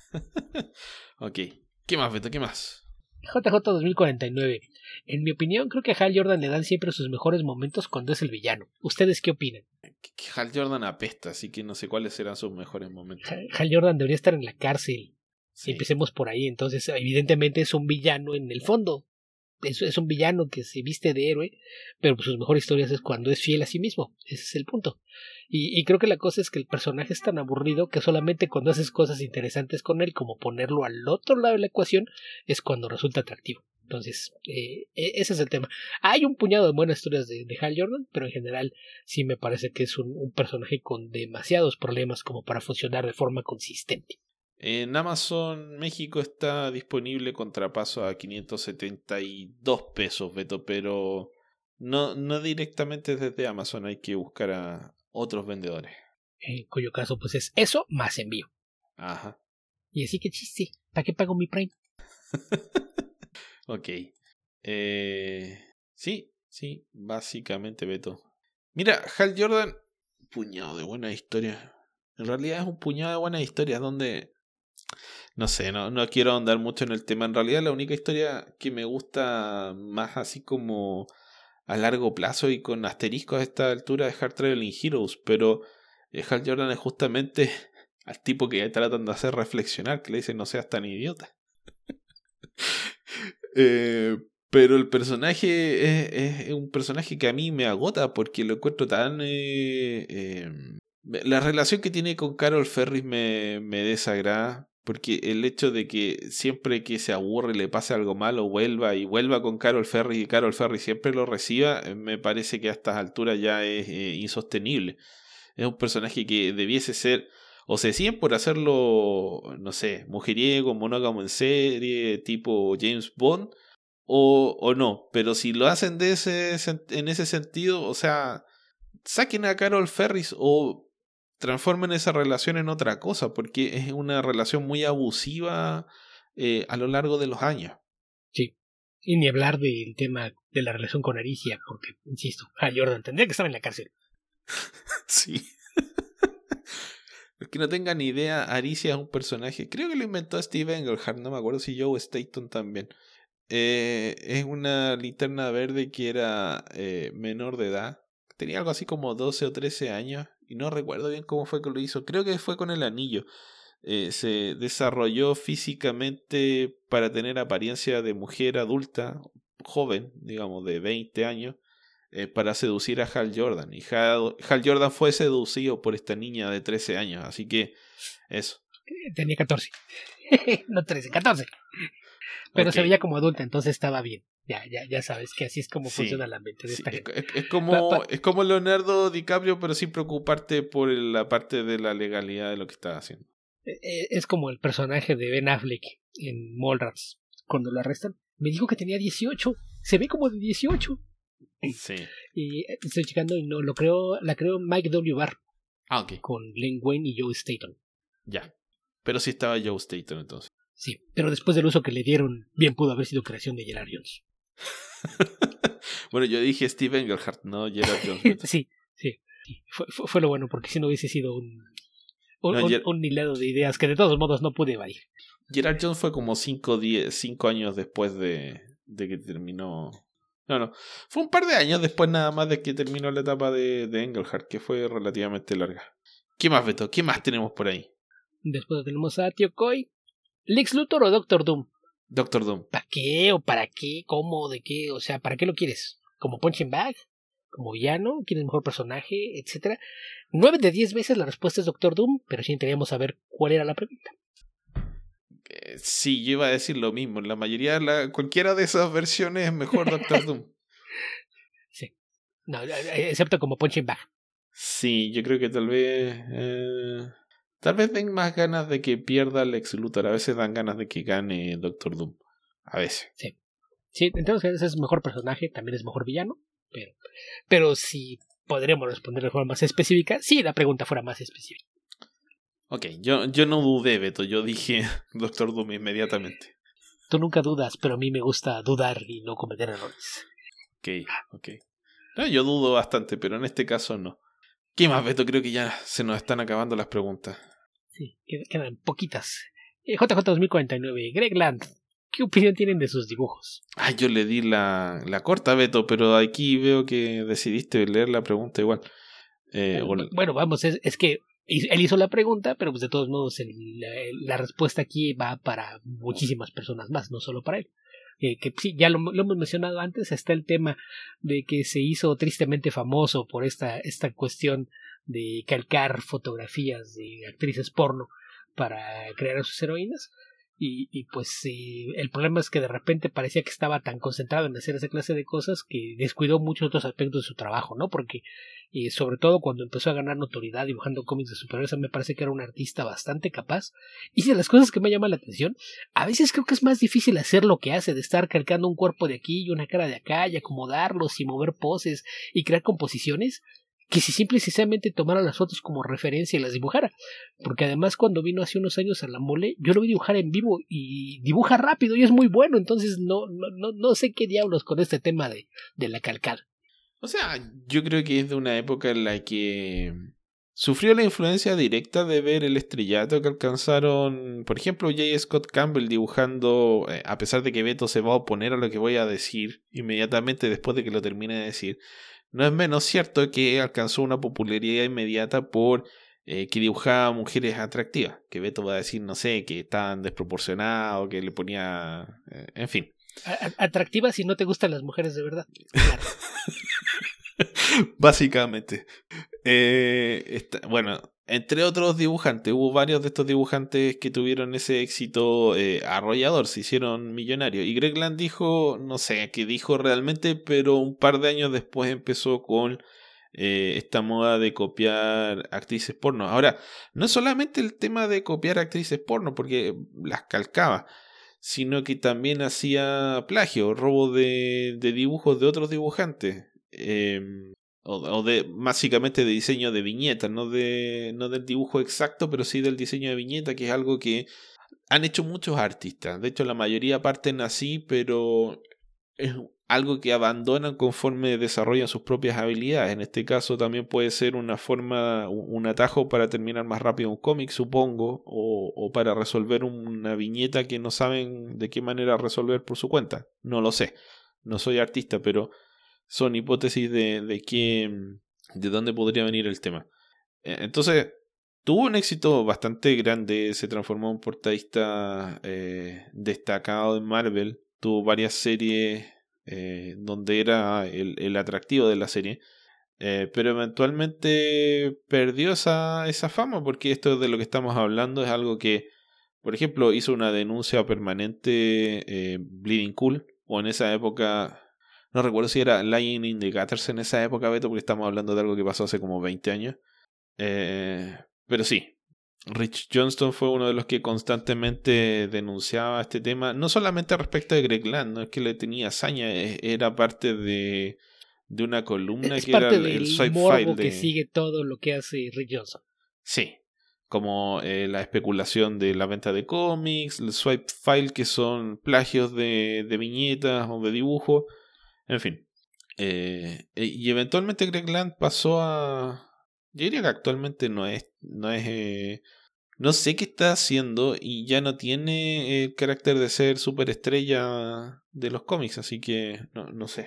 S1: Ok. ¿Qué más, Beto? ¿Qué más?
S2: J J dos mil cuarenta y nueve. En mi opinión, creo que a Hal Jordan le dan siempre sus mejores momentos cuando es el villano. ¿Ustedes qué opinan?
S1: Que Hal Jordan apesta, así que no sé cuáles serán sus mejores momentos.
S2: Hal Jordan debería estar en la cárcel. Sí. Empecemos por ahí. Entonces, evidentemente es un villano en el fondo. Es, es un villano que se viste de héroe, pero sus mejores historias es cuando es fiel a sí mismo. Ese es el punto. Y, y creo que la cosa es que el personaje es tan aburrido que solamente cuando haces cosas interesantes con él, como ponerlo al otro lado de la ecuación, es cuando resulta atractivo. Entonces, eh, ese es el tema. Hay un puñado de buenas historias de, de Hal Jordan, pero en general sí me parece que es un, un personaje con demasiados problemas como para funcionar de forma consistente.
S1: En Amazon México está disponible Contrapaso a quinientos setenta y dos pesos, Beto, pero no, no directamente desde Amazon, hay que buscar a otros vendedores.
S2: en cuyo caso pues es eso más envío.
S1: Ajá.
S2: Y así que chiste, ¿para qué pago mi Prime?
S1: Ok. Eh, sí, sí, básicamente Beto. Mira, Hal Jordan, puñado de buenas historias. En realidad es un puñado de buenas historias donde, no sé, no, no quiero ahondar mucho en el tema. En realidad la única historia que me gusta más así como a largo plazo y con asteriscos a esta altura es Hard Traveling Heroes, pero eh, Hal Jordan es justamente al tipo que tratan de hacer reflexionar, que le dicen no seas tan idiota. eh, pero el personaje es, es un personaje que a mí me agota porque lo encuentro tan... Eh, eh, la relación que tiene con Carol Ferris me, me desagrada. Porque el hecho de que siempre que se aburre le pase algo malo, vuelva y vuelva con Carol Ferris y Carol Ferris siempre lo reciba, me parece que a estas alturas ya es eh, insostenible. Es un personaje que debiese ser, o se deciden por hacerlo, no sé, mujeriego, monógamo en serie, tipo James Bond, o, o no. Pero si lo hacen de ese, en ese sentido, o sea, saquen a Carol Ferris o transformen esa relación en otra cosa, porque es una relación muy abusiva eh, a lo largo de los años.
S2: Sí. Y ni hablar del tema de la relación con Aricia, porque, insisto, Hal Jordan tendría que estar en la cárcel.
S1: Sí. Los que no tengan ni idea, Aricia es un personaje, creo que lo inventó Steve Englehart, no me acuerdo si Joe Staton también. Eh, es una linterna verde que era eh, menor de edad. Tenía algo así como doce o trece años. Y no recuerdo bien cómo fue que lo hizo. Creo que fue con el anillo. Eh, se desarrolló físicamente para tener apariencia de mujer adulta, joven, digamos, de veinte años, eh, para seducir a Hal Jordan. Y Hal, Hal Jordan fue seducido por esta niña de trece años. Así que eso.
S2: Tenía catorce. No trece, catorce. Pero okay. Se veía como adulta, entonces estaba bien. Ya, ya, ya sabes que así es como sí, funciona la mente de esta
S1: sí,
S2: gente.
S1: Es, es, como, pa, pa, es como Leonardo DiCaprio, pero sin preocuparte por la parte de la legalidad de lo que está haciendo.
S2: Es como el personaje de Ben Affleck en Mallrats. Cuando lo arrestan, me dijo que tenía dieciocho. Se ve como de dieciocho.
S1: Sí.
S2: Y estoy checando y no, lo creo, la creo Mike W. Barr.
S1: Ah, ok.
S2: Con Len Wayne y Joe Staton.
S1: Ya. Pero sí estaba Joe Staton entonces.
S2: Sí, pero después del uso que le dieron, bien pudo haber sido creación de Gerard Jones.
S1: Bueno, yo dije Steve Englehart, no Gerard Jones.
S2: sí, sí. Fue, fue, fue lo bueno, porque si no hubiese sido un, un, no, un, Ger- un hilado de ideas que de todos modos no pude evadir.
S1: Gerard Jones fue como cinco años después de, de que terminó... No, no. Fue un par de años después nada más de que terminó la etapa de, de Englehart, que fue relativamente larga. ¿Qué más, Beto? ¿Qué más tenemos por ahí?
S2: Después tenemos a Tio Coy. ¿Lex Luthor o Doctor Doom?
S1: Doctor Doom.
S2: ¿Para qué? ¿O para qué? ¿Cómo? ¿De qué? O sea, ¿para qué lo quieres? ¿Como punching bag? ¿Como villano? ¿Quieres mejor personaje? Etcétera. Nueve de diez veces la respuesta es Doctor Doom, pero sí necesitaríamos saber cuál era la pregunta.
S1: Eh, sí, yo iba a decir lo mismo. En la mayoría, la, cualquiera de esas versiones es mejor Doctor Doom.
S2: Sí. No, excepto como punching bag.
S1: Sí, yo creo que tal vez... Eh... Tal vez den más ganas de que pierda Lex Luthor. A veces dan ganas de que gane Doctor Doom. A veces.
S2: Sí. Sí, entonces es mejor personaje, también es mejor villano. Pero, pero si podremos responder de forma más específica, si la pregunta fuera más específica.
S1: Ok, yo, yo no dudé, Beto. Yo dije Doctor Doom inmediatamente.
S2: Tú nunca dudas, pero a mí me gusta dudar y no cometer errores.
S1: Ok, ok. No, yo dudo bastante, pero en este caso no. ¿Qué más, Beto? Creo que ya se nos están acabando las preguntas.
S2: Sí, quedan poquitas. Eh, J J dos mil cuarenta y nueve, Greg Land, ¿qué opinión tienen de sus dibujos?
S1: Ah, yo le di la, la corta, Beto, pero aquí veo que decidiste leer la pregunta igual. Eh,
S2: eh,
S1: o...
S2: Bueno, vamos, es, es que él hizo la pregunta, pero pues de todos modos el, la, la respuesta aquí va para muchísimas personas más, no solo para él. Eh, que sí, ya lo, lo hemos mencionado antes, está el tema de que se hizo tristemente famoso por esta, esta cuestión de calcar fotografías de actrices porno para crear a sus heroínas y, y pues eh, el problema es que de repente parecía que estaba tan concentrado en hacer esa clase de cosas que descuidó muchos otros aspectos de su trabajo, ¿no? Porque eh, sobre todo cuando empezó a ganar notoriedad dibujando cómics de superhéroes me parece que era un artista bastante capaz y de las cosas que me llaman la atención a veces creo que es más difícil hacer lo que hace de estar calcando un cuerpo de aquí y una cara de acá y acomodarlos y mover poses y crear composiciones que si simple y sencillamente tomara las fotos como referencia y las dibujara. Porque además cuando vino hace unos años a la Mole, yo lo vi dibujar en vivo y dibuja rápido y es muy bueno. Entonces no, no, no, no sé qué diablos con este tema de, de la calcada.
S1: O sea, yo creo que es de una época en la que sufrió la influencia directa de ver el estrellato que alcanzaron, por ejemplo, J. Scott Campbell dibujando, eh, a pesar de que Beto se va a oponer a lo que voy a decir inmediatamente después de que lo termine de decir. No es menos cierto que alcanzó una popularidad inmediata por eh, que dibujaba mujeres atractivas. Que Beto va a decir, no sé, que estaban desproporcionadas o que le ponía... Eh, en fin.
S2: Atractivas si no te gustan las mujeres de verdad. Claro.
S1: Básicamente. Eh, está, bueno, entre otros dibujantes, hubo varios de estos dibujantes que tuvieron ese éxito eh, arrollador, se hicieron millonarios. Y Greg Land dijo, no sé qué dijo realmente, pero un par de años después empezó con eh, esta moda de copiar actrices porno. Ahora, no es solamente el tema de copiar actrices porno, porque las calcaba, sino que también hacía plagio, robo de, de dibujos de otros dibujantes. Eh, o, o de básicamente de diseño de viñetas, no de no del dibujo exacto, pero sí del diseño de viñeta, que es algo que han hecho muchos artistas. De hecho, la mayoría parten así, pero es algo que abandonan conforme desarrollan sus propias habilidades. En este caso también puede ser una forma, un atajo para terminar más rápido un cómic, supongo, o, o para resolver una viñeta que no saben de qué manera resolver por su cuenta. No lo sé, no soy artista, pero son hipótesis de, de qué, de dónde podría venir el tema. Entonces, tuvo un éxito bastante grande, se transformó en portadista eh, destacado en Marvel, tuvo varias series eh, donde era el, el atractivo de la serie, eh, pero eventualmente perdió esa, esa fama, porque esto de lo que estamos hablando es algo que, por ejemplo, hizo una denuncia permanente eh, Bleeding Cool, o en esa época... No recuerdo si era Lying in the Gutters en esa época, Beto, porque estamos hablando de algo que pasó hace como veinte años. Eh, pero sí, Rich Johnston fue uno de los que constantemente denunciaba este tema, no solamente respecto de Greg Land, no es que le tenía hazaña, era parte de, de una columna
S2: es
S1: que
S2: parte
S1: era el,
S2: del
S1: el swipe
S2: morbo
S1: file de...
S2: que sigue todo lo que hace Rich Johnston.
S1: Sí, como eh, la especulación de la venta de cómics, el swipe file que son plagios de, de viñetas o de dibujos. En fin. Eh, y eventualmente Greg Land pasó a... Yo diría que actualmente no es... No es eh, no sé qué está haciendo y ya no tiene el carácter de ser superestrella de los cómics, así que no, no sé.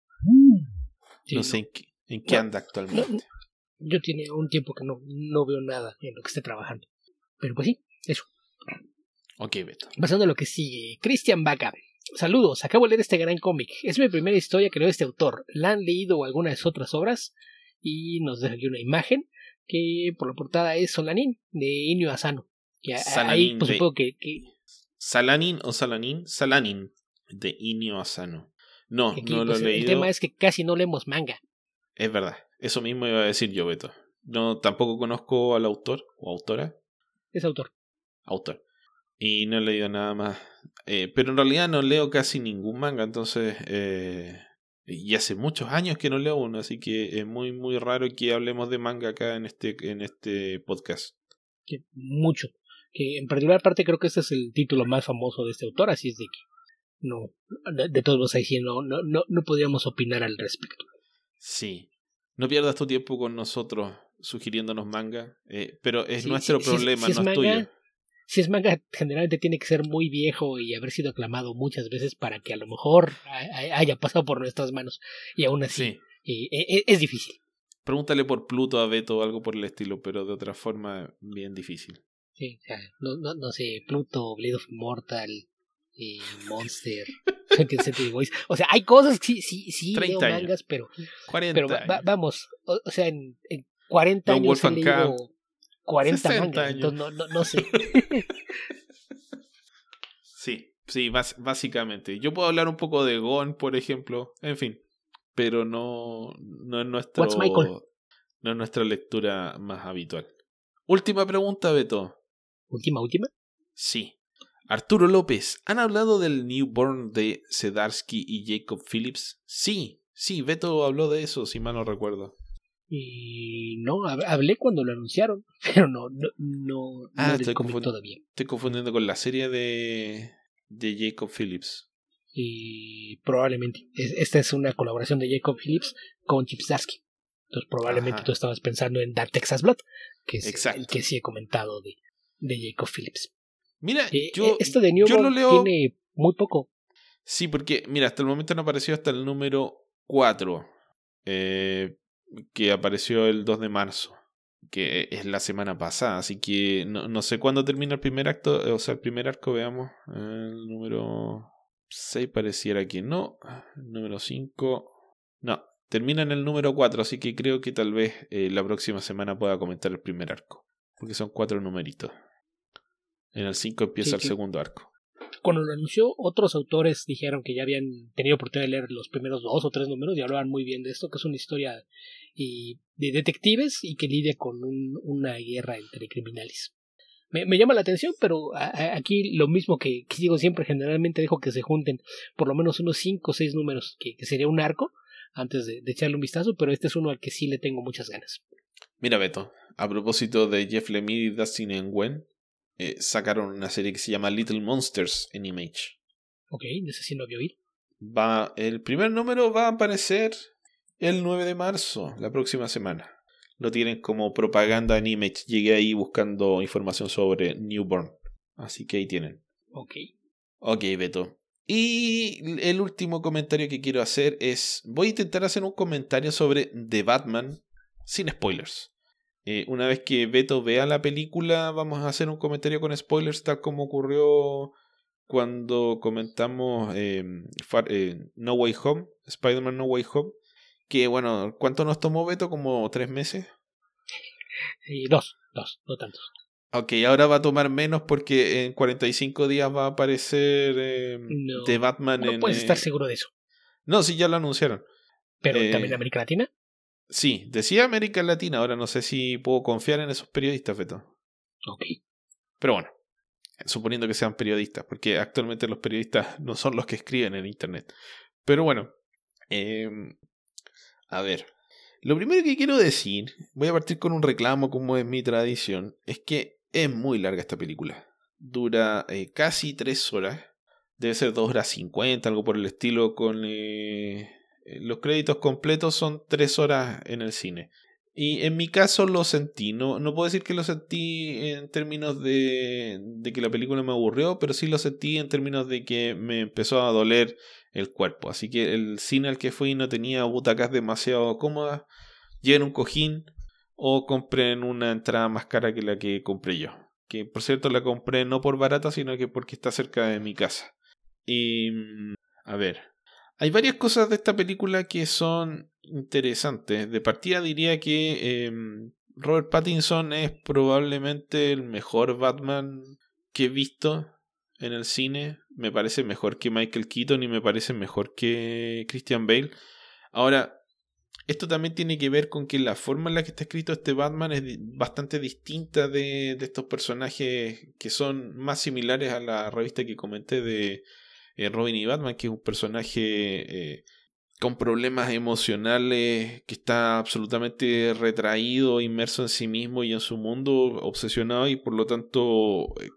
S2: Sí,
S1: no
S2: no
S1: sé en qué, en qué
S2: no,
S1: anda actualmente.
S2: No, yo tiene un tiempo que no, no veo nada en lo que esté trabajando. Pero pues sí, eso.
S1: Ok, Beto.
S2: Pasando a lo que sigue. Christian Baca. Saludos, acabo de leer este gran cómic. Es mi primera historia que leo de este autor. ¿La han leído algunas otras obras? Y nos deja aquí una imagen que por la portada es Solanin de Inio Asano. Que
S1: Salanin
S2: ahí pues,
S1: de...
S2: supongo que, que...
S1: ¿Salanin o Salanin? Salanin de Inio Asano. No,
S2: aquí,
S1: no lo
S2: pues,
S1: he leído.
S2: El tema es que casi no leemos manga.
S1: Es verdad, eso mismo iba a decir yo, Beto. No, tampoco conozco al autor o autora.
S2: Es autor.
S1: Autor. Y no he leído nada más. Eh, pero en realidad no leo casi ningún manga, entonces... Eh, y hace muchos años que no leo uno, así que es muy, muy raro que hablemos de manga acá en este, en este podcast.
S2: Que mucho. Que en particular parte creo que este es el título más famoso de este autor, así es de que no, de, de todos los ahí sí no, no, no, no podríamos opinar al respecto.
S1: Sí. No pierdas tu tiempo con nosotros sugiriéndonos manga, eh, pero es
S2: sí,
S1: nuestro
S2: sí,
S1: problema,
S2: si es, si
S1: no
S2: es
S1: es
S2: manga,
S1: tuyo.
S2: Si es manga, generalmente tiene que ser muy viejo y haber sido aclamado muchas veces para que a lo mejor haya pasado por nuestras manos. Y aún así, sí. eh, es difícil.
S1: Pregúntale por Pluto a Beto o algo por el estilo, pero de otra forma bien difícil.
S2: Sí, o sea, no, no, no sé, Pluto, Blade of Immortal, eh, Monster, Voice. O sea, hay cosas que sí, sí, sí leo mangas, pero, pero va, va, vamos, o, o sea, en, en cuarenta
S1: Don
S2: años he leído
S1: Camp.
S2: cuarenta mangas, años. Entonces no, no, no sé.
S1: Sí, sí, bas- básicamente. Yo puedo hablar un poco de Gon, por ejemplo, en fin, pero no, no es nuestro,
S2: What's Michael?
S1: No es nuestra lectura más habitual. Última pregunta, Beto.
S2: ¿Última, última?
S1: Sí. Arturo López, ¿han hablado del Newborn de Zdarsky y Jacob Phillips? Sí, sí, Beto habló de eso, si mal no recuerdo.
S2: Y no, hablé cuando lo anunciaron, pero no, no, no,
S1: ah,
S2: no
S1: estoy,
S2: cómic
S1: confund...
S2: todavía.
S1: estoy confundiendo con la serie de, de Jacob Phillips.
S2: Y probablemente, esta es una colaboración de Jacob Phillips con Chip Zdarsky. Entonces probablemente Ajá. tú estabas pensando en Dark Texas Blood, que es Exacto. el que sí he comentado de, de Jacob Phillips.
S1: Mira, eh, yo,
S2: esto de Newborn
S1: yo lo leo...
S2: tiene muy poco.
S1: Sí, porque, mira, hasta el momento no apareció hasta el número cuatro, eh, que apareció el dos de marzo, que es la semana pasada, así que no, no sé cuándo termina el primer acto, o sea, el primer arco, veamos, el número seis pareciera que no, el número cinco, no, termina en el número cuatro, así que creo que tal vez eh, la próxima semana pueda comentar el primer arco, porque son cuatro numeritos. En el cinco empieza sí, el sí. segundo arco.
S2: Cuando lo anunció, otros autores dijeron que ya habían tenido oportunidad de leer los primeros dos o tres números y hablaban muy bien de esto, que es una historia y, de detectives y que lidia con un, una guerra entre criminales. Me, me llama la atención, pero a, a, aquí lo mismo que, que digo siempre, generalmente dejo que se junten por lo menos unos cinco o seis números, que, que sería un arco, antes de, de echarle un vistazo, pero este es uno al que sí le tengo muchas ganas.
S1: Mira, Beto, a propósito de Jeff Lemire y Dustin Nguyen, Eh, sacaron una serie que se llama Little Monsters en Image.
S2: Ok, de ese sí no había oído.
S1: Va, el primer número va a aparecer el nueve de marzo, la próxima semana. Lo tienen como propaganda en Image. Llegué ahí buscando información sobre Newborn. Así que ahí tienen.
S2: Ok.
S1: Ok, Beto. Y el último comentario que quiero hacer es... Voy a intentar hacer un comentario sobre The Batman sin spoilers. Eh, una vez que Beto vea la película, vamos a hacer un comentario con spoilers, tal como ocurrió cuando comentamos eh, Far, eh, No Way Home, Spider-Man No Way Home. Que bueno, ¿cuánto nos tomó, Beto? ¿Como tres meses?
S2: Sí, dos, dos, no tantos.
S1: Ok, ahora va a tomar menos porque en cuarenta y cinco días va a aparecer eh,
S2: no,
S1: The Batman
S2: no
S1: en...
S2: No puedes
S1: eh...
S2: estar seguro de eso.
S1: No, sí, ya lo anunciaron.
S2: ¿Pero
S1: eh...
S2: también América Latina?
S1: Sí, decía América Latina, ahora no sé si puedo confiar en esos periodistas, Beto.
S2: Ok.
S1: Pero bueno, suponiendo que sean periodistas, porque actualmente los periodistas no son los que escriben en internet. Pero bueno, eh, a ver, lo primero que quiero decir, voy a partir con un reclamo como es mi tradición, es que es muy larga esta película. Dura eh, casi tres horas, debe ser dos horas cincuenta, algo por el estilo, con... Eh, los créditos completos son tres horas en el cine. Y en mi caso lo sentí. No, no puedo decir que lo sentí en términos de, de que la película me aburrió, pero sí lo sentí en términos de que me empezó a doler el cuerpo. Así que el cine al que fui no tenía butacas demasiado cómodas. Lleven un cojín o compren una entrada más cara que la que compré yo. Que por cierto la compré no por barata, sino que porque está cerca de mi casa. Y... a ver... Hay varias cosas de esta película que son interesantes. De partida diría que eh, Robert Pattinson es probablemente el mejor Batman que he visto en el cine. Me parece mejor que Michael Keaton y me parece mejor que Christian Bale. Ahora, esto también tiene que ver con que la forma en la que está escrito este Batman es bastante distinta de, de estos personajes que son más similares a la revista que comenté de... Eh, Robin y Batman, que es un personaje eh, con problemas emocionales, que está absolutamente retraído, inmerso en sí mismo y en su mundo, obsesionado, y por lo tanto eh,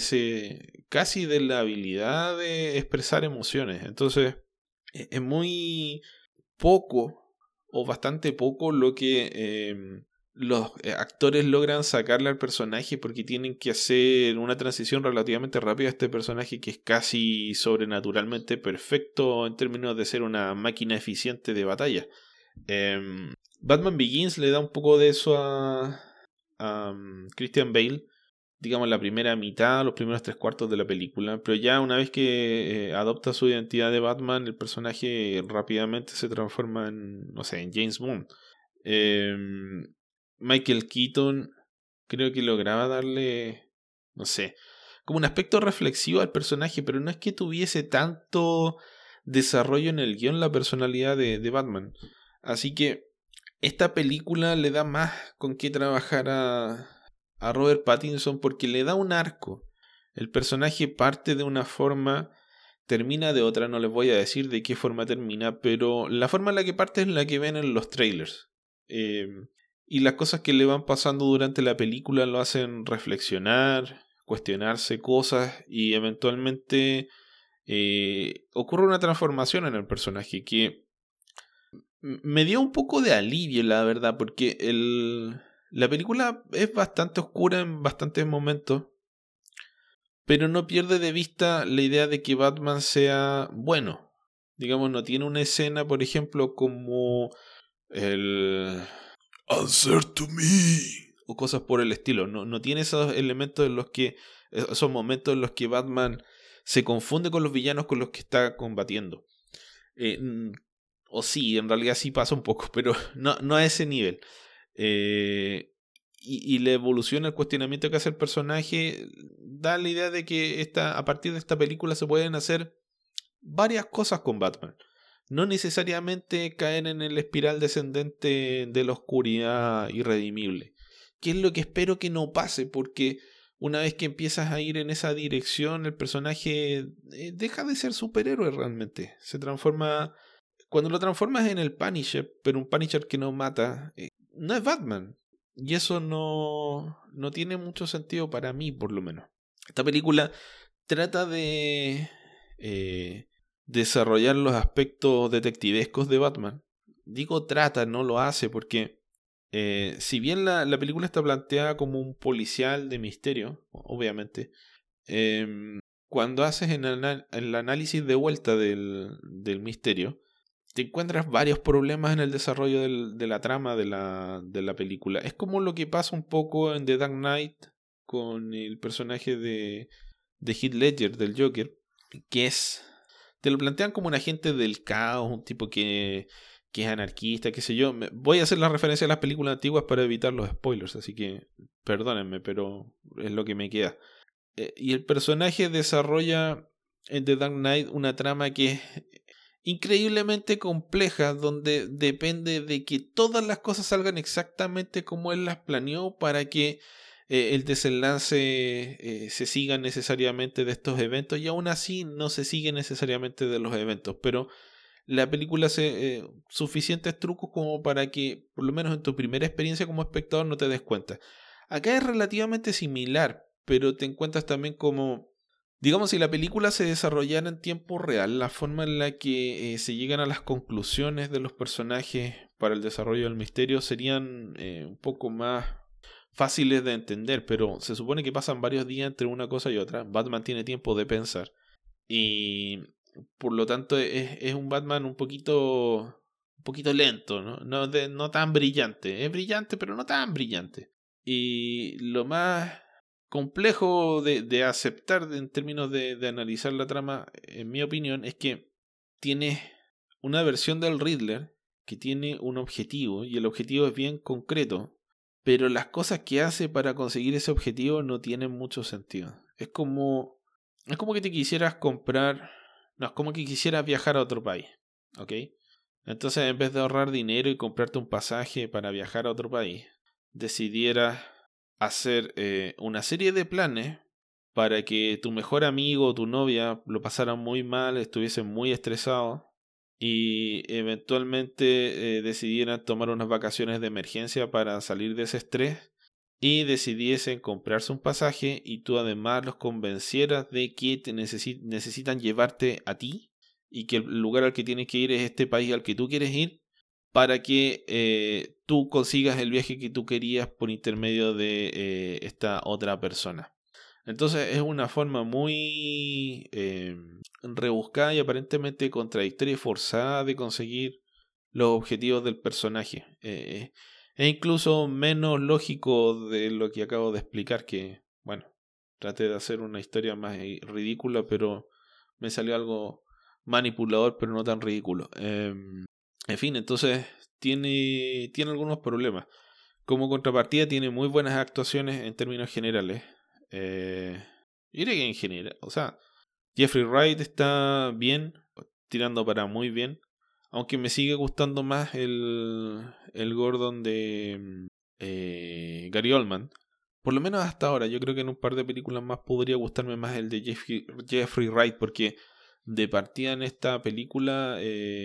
S1: carece casi de la habilidad de expresar emociones. Entonces eh, es muy poco o bastante poco lo que eh, los actores logran sacarle al personaje, porque tienen que hacer una transición relativamente rápida a este personaje que es casi sobrenaturalmente perfecto en términos de ser una máquina eficiente de batalla. Eh, Batman Begins le da un poco de eso a, a um, Christian Bale, digamos la primera mitad, los primeros tres cuartos de la película, pero ya una vez que eh, adopta su identidad de Batman, el personaje rápidamente se transforma en, no sé, en James Bond. Eh, Michael Keaton creo que lograba darle, no sé, como un aspecto reflexivo al personaje, pero no es que tuviese tanto desarrollo en el guión la personalidad de, de Batman. Así que esta película le da más con qué trabajar a, a Robert Pattinson, porque le da un arco. El personaje parte de una forma, termina de otra, no les voy a decir de qué forma termina, pero la forma en la que parte es la que ven en los trailers. Eh, y las cosas que le van pasando durante la película lo hacen reflexionar, cuestionarse cosas y eventualmente eh, ocurre una transformación en el personaje que me dio un poco de alivio, la verdad, porque el, la película es bastante oscura en bastantes momentos, pero no pierde de vista la idea de que Batman sea bueno. Digamos, no tiene una escena, por ejemplo, como el Answer to me o cosas por el estilo. No, no tiene esos elementos en los que, esos momentos en los que Batman se confunde con los villanos con los que está combatiendo. Eh, o sí, en realidad sí pasa un poco, pero no, no a ese nivel. Eh, y, y la evolución, el cuestionamiento que hace el personaje da la idea de que esta, a partir de esta película se pueden hacer varias cosas con Batman. No necesariamente caer en el espiral descendente de la oscuridad irredimible. Que es lo que espero que no pase, porque una vez que empiezas a ir en esa dirección, el personaje eh, deja de ser superhéroe realmente. Se transforma... Cuando lo transformas en el Punisher, pero un Punisher que no mata, eh, no es Batman. Y eso no, no tiene mucho sentido para mí, por lo menos. Esta película trata de eh, desarrollar los aspectos detectivescos de Batman. Digo trata, no lo hace, porque eh, si bien la, la película está planteada como un policial de misterio, obviamente, eh, cuando haces en el, el análisis de vuelta del, del misterio, te encuentras varios problemas en el desarrollo del, de la trama de la, de la película. Es como lo que pasa un poco en The Dark Knight con el personaje de, de Heath Ledger, del Joker, que es... Te lo plantean como un agente del caos, un tipo que, que es anarquista, qué sé yo. Me, voy a hacer la referencia a las películas antiguas para evitar los spoilers, así que perdónenme, pero es lo que me queda. Eh, y el personaje desarrolla en The Dark Knight una trama que es increíblemente compleja, donde depende de que todas las cosas salgan exactamente como él las planeó para que eh, el desenlace eh, se siga necesariamente de estos eventos, y aún así no se sigue necesariamente de los eventos, pero la película hace eh, suficientes trucos como para que por lo menos en tu primera experiencia como espectador no te des cuenta. Acá es relativamente similar, pero te encuentras también como... Digamos, si la película se desarrollara en tiempo real, la forma en la que eh, se llegan a las conclusiones de los personajes para el desarrollo del misterio serían eh, un poco más fáciles de entender, pero se supone que pasan varios días entre una cosa y otra. Batman tiene tiempo de pensar y por lo tanto es, es un Batman un poquito, un poquito lento, ¿no? No, de, no tan brillante. Es brillante, pero no tan brillante. Y lo más complejo de, de aceptar en términos de, de analizar la trama, en mi opinión, es que tiene una versión del Riddler que tiene un objetivo, y el objetivo es bien concreto, pero las cosas que hace para conseguir ese objetivo no tienen mucho sentido. Es como, es como que te quisieras comprar, no, es como que quisieras viajar a otro país, ¿ok? Entonces, en vez de ahorrar dinero y comprarte un pasaje para viajar a otro país, decidieras hacer eh, una serie de planes para que tu mejor amigo o tu novia lo pasara muy mal, estuviesen muy estresados y eventualmente eh, decidieran tomar unas vacaciones de emergencia para salir de ese estrés y decidiesen comprarse un pasaje, y tú además los convencieras de que te necesi- necesitan llevarte a ti y que el lugar al que tienes que ir es este país al que tú quieres ir, para que eh, tú consigas el viaje que tú querías por intermedio de eh, esta otra persona. Entonces es una forma muy eh, rebuscada y aparentemente contradictoria y forzada de conseguir los objetivos del personaje. Eh, es incluso menos lógico de lo que acabo de explicar, que, bueno, traté de hacer una historia más ridícula, pero me salió algo manipulador, pero no tan ridículo. Eh, En fin, entonces tiene, tiene algunos problemas. Como contrapartida tiene muy buenas actuaciones en términos generales. Eh, yo diría que en general, o sea, Jeffrey Wright está bien, tirando para muy bien. Aunque me sigue gustando más el, el Gordon de eh, Gary Oldman. Por lo menos hasta ahora. Yo creo que en un par de películas más podría gustarme más el de Jeffrey, Jeffrey Wright, porque de partida en esta película... Eh,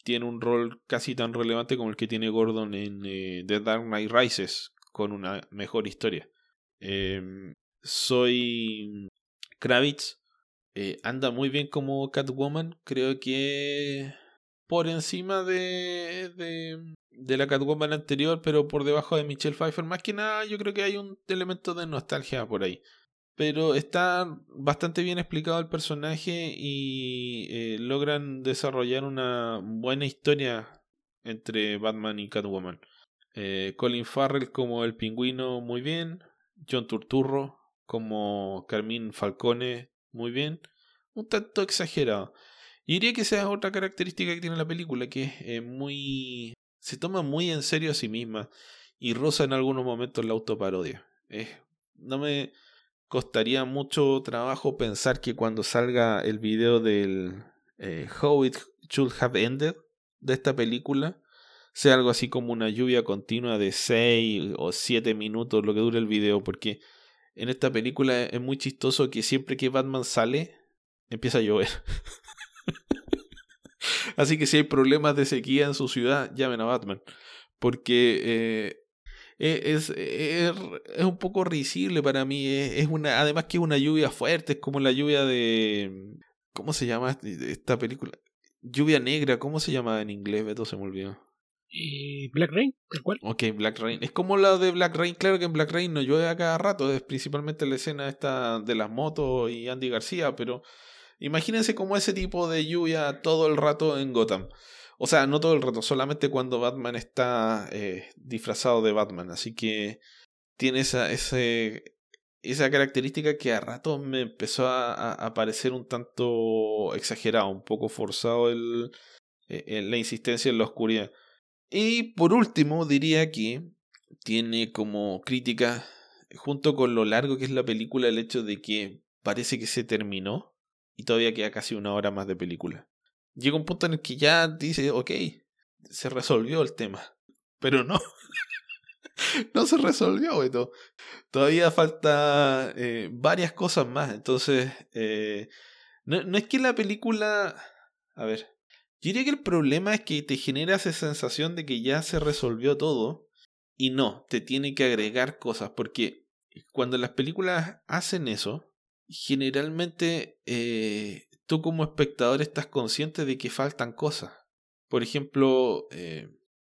S1: tiene un rol casi tan relevante como el que tiene Gordon en eh, The Dark Knight Rises, con una mejor historia. Eh, soy Kravitz. Eh, anda muy bien como Catwoman. Creo que por encima de, de, de la Catwoman anterior, pero por debajo de Michelle Pfeiffer. Más que nada, yo creo que hay un elemento de nostalgia por ahí. Pero está bastante bien explicado el personaje y eh, logran desarrollar una buena historia entre Batman y Catwoman. Eh, Colin Farrell como el Pingüino, muy bien. John Turturro como Carmine Falcone, muy bien. Un tanto exagerado. Y diría que esa es otra característica que tiene la película, que es eh, muy... se toma muy en serio a sí misma y roza en algunos momentos la autoparodia. Eh, no me costaría mucho trabajo pensar que cuando salga el video del eh, How It Should Have Ended de esta película sea algo así como una lluvia continua de seis o siete minutos, lo que dure el video, porque en esta película es muy chistoso que siempre que Batman sale empieza a llover. Así que si hay problemas de sequía en su ciudad, llamen a Batman, porque eh, es, es, es un poco risible para mí. Es, es una, además que es una lluvia fuerte, es como la lluvia de... ¿Cómo se llama esta película? Lluvia negra, ¿cómo se llama en inglés? Beto, se me olvidó.
S2: Eh, Black Rain, tal cual.
S1: Ok, Black Rain. Es como la de Black Rain. Claro que en Black Rain no llueve a cada rato. Es principalmente la escena esta de las motos y Andy García. Pero imagínense como ese tipo de lluvia todo el rato en Gotham. O sea, no todo el rato, solamente cuando Batman está eh, disfrazado de Batman. Así que tiene esa, ese, esa característica que a rato me empezó a, a, a parecer un tanto exagerado, un poco forzado el, el, la insistencia en la oscuridad. Y por último diría que tiene como crítica, junto con lo largo que es la película, el hecho de que parece que se terminó y todavía queda casi una hora más de película. Llega un punto en el que ya dice, ok, se resolvió el tema. Pero no, no se resolvió, Beto. Todavía falta eh, varias cosas más. Entonces, eh, no, no es que la película... A ver, yo diría que el problema es que te genera esa sensación de que ya se resolvió todo. Y no, te tiene que agregar cosas. Porque cuando las películas hacen eso, generalmente eh, tú como espectador estás consciente de que faltan cosas. Por ejemplo, eh,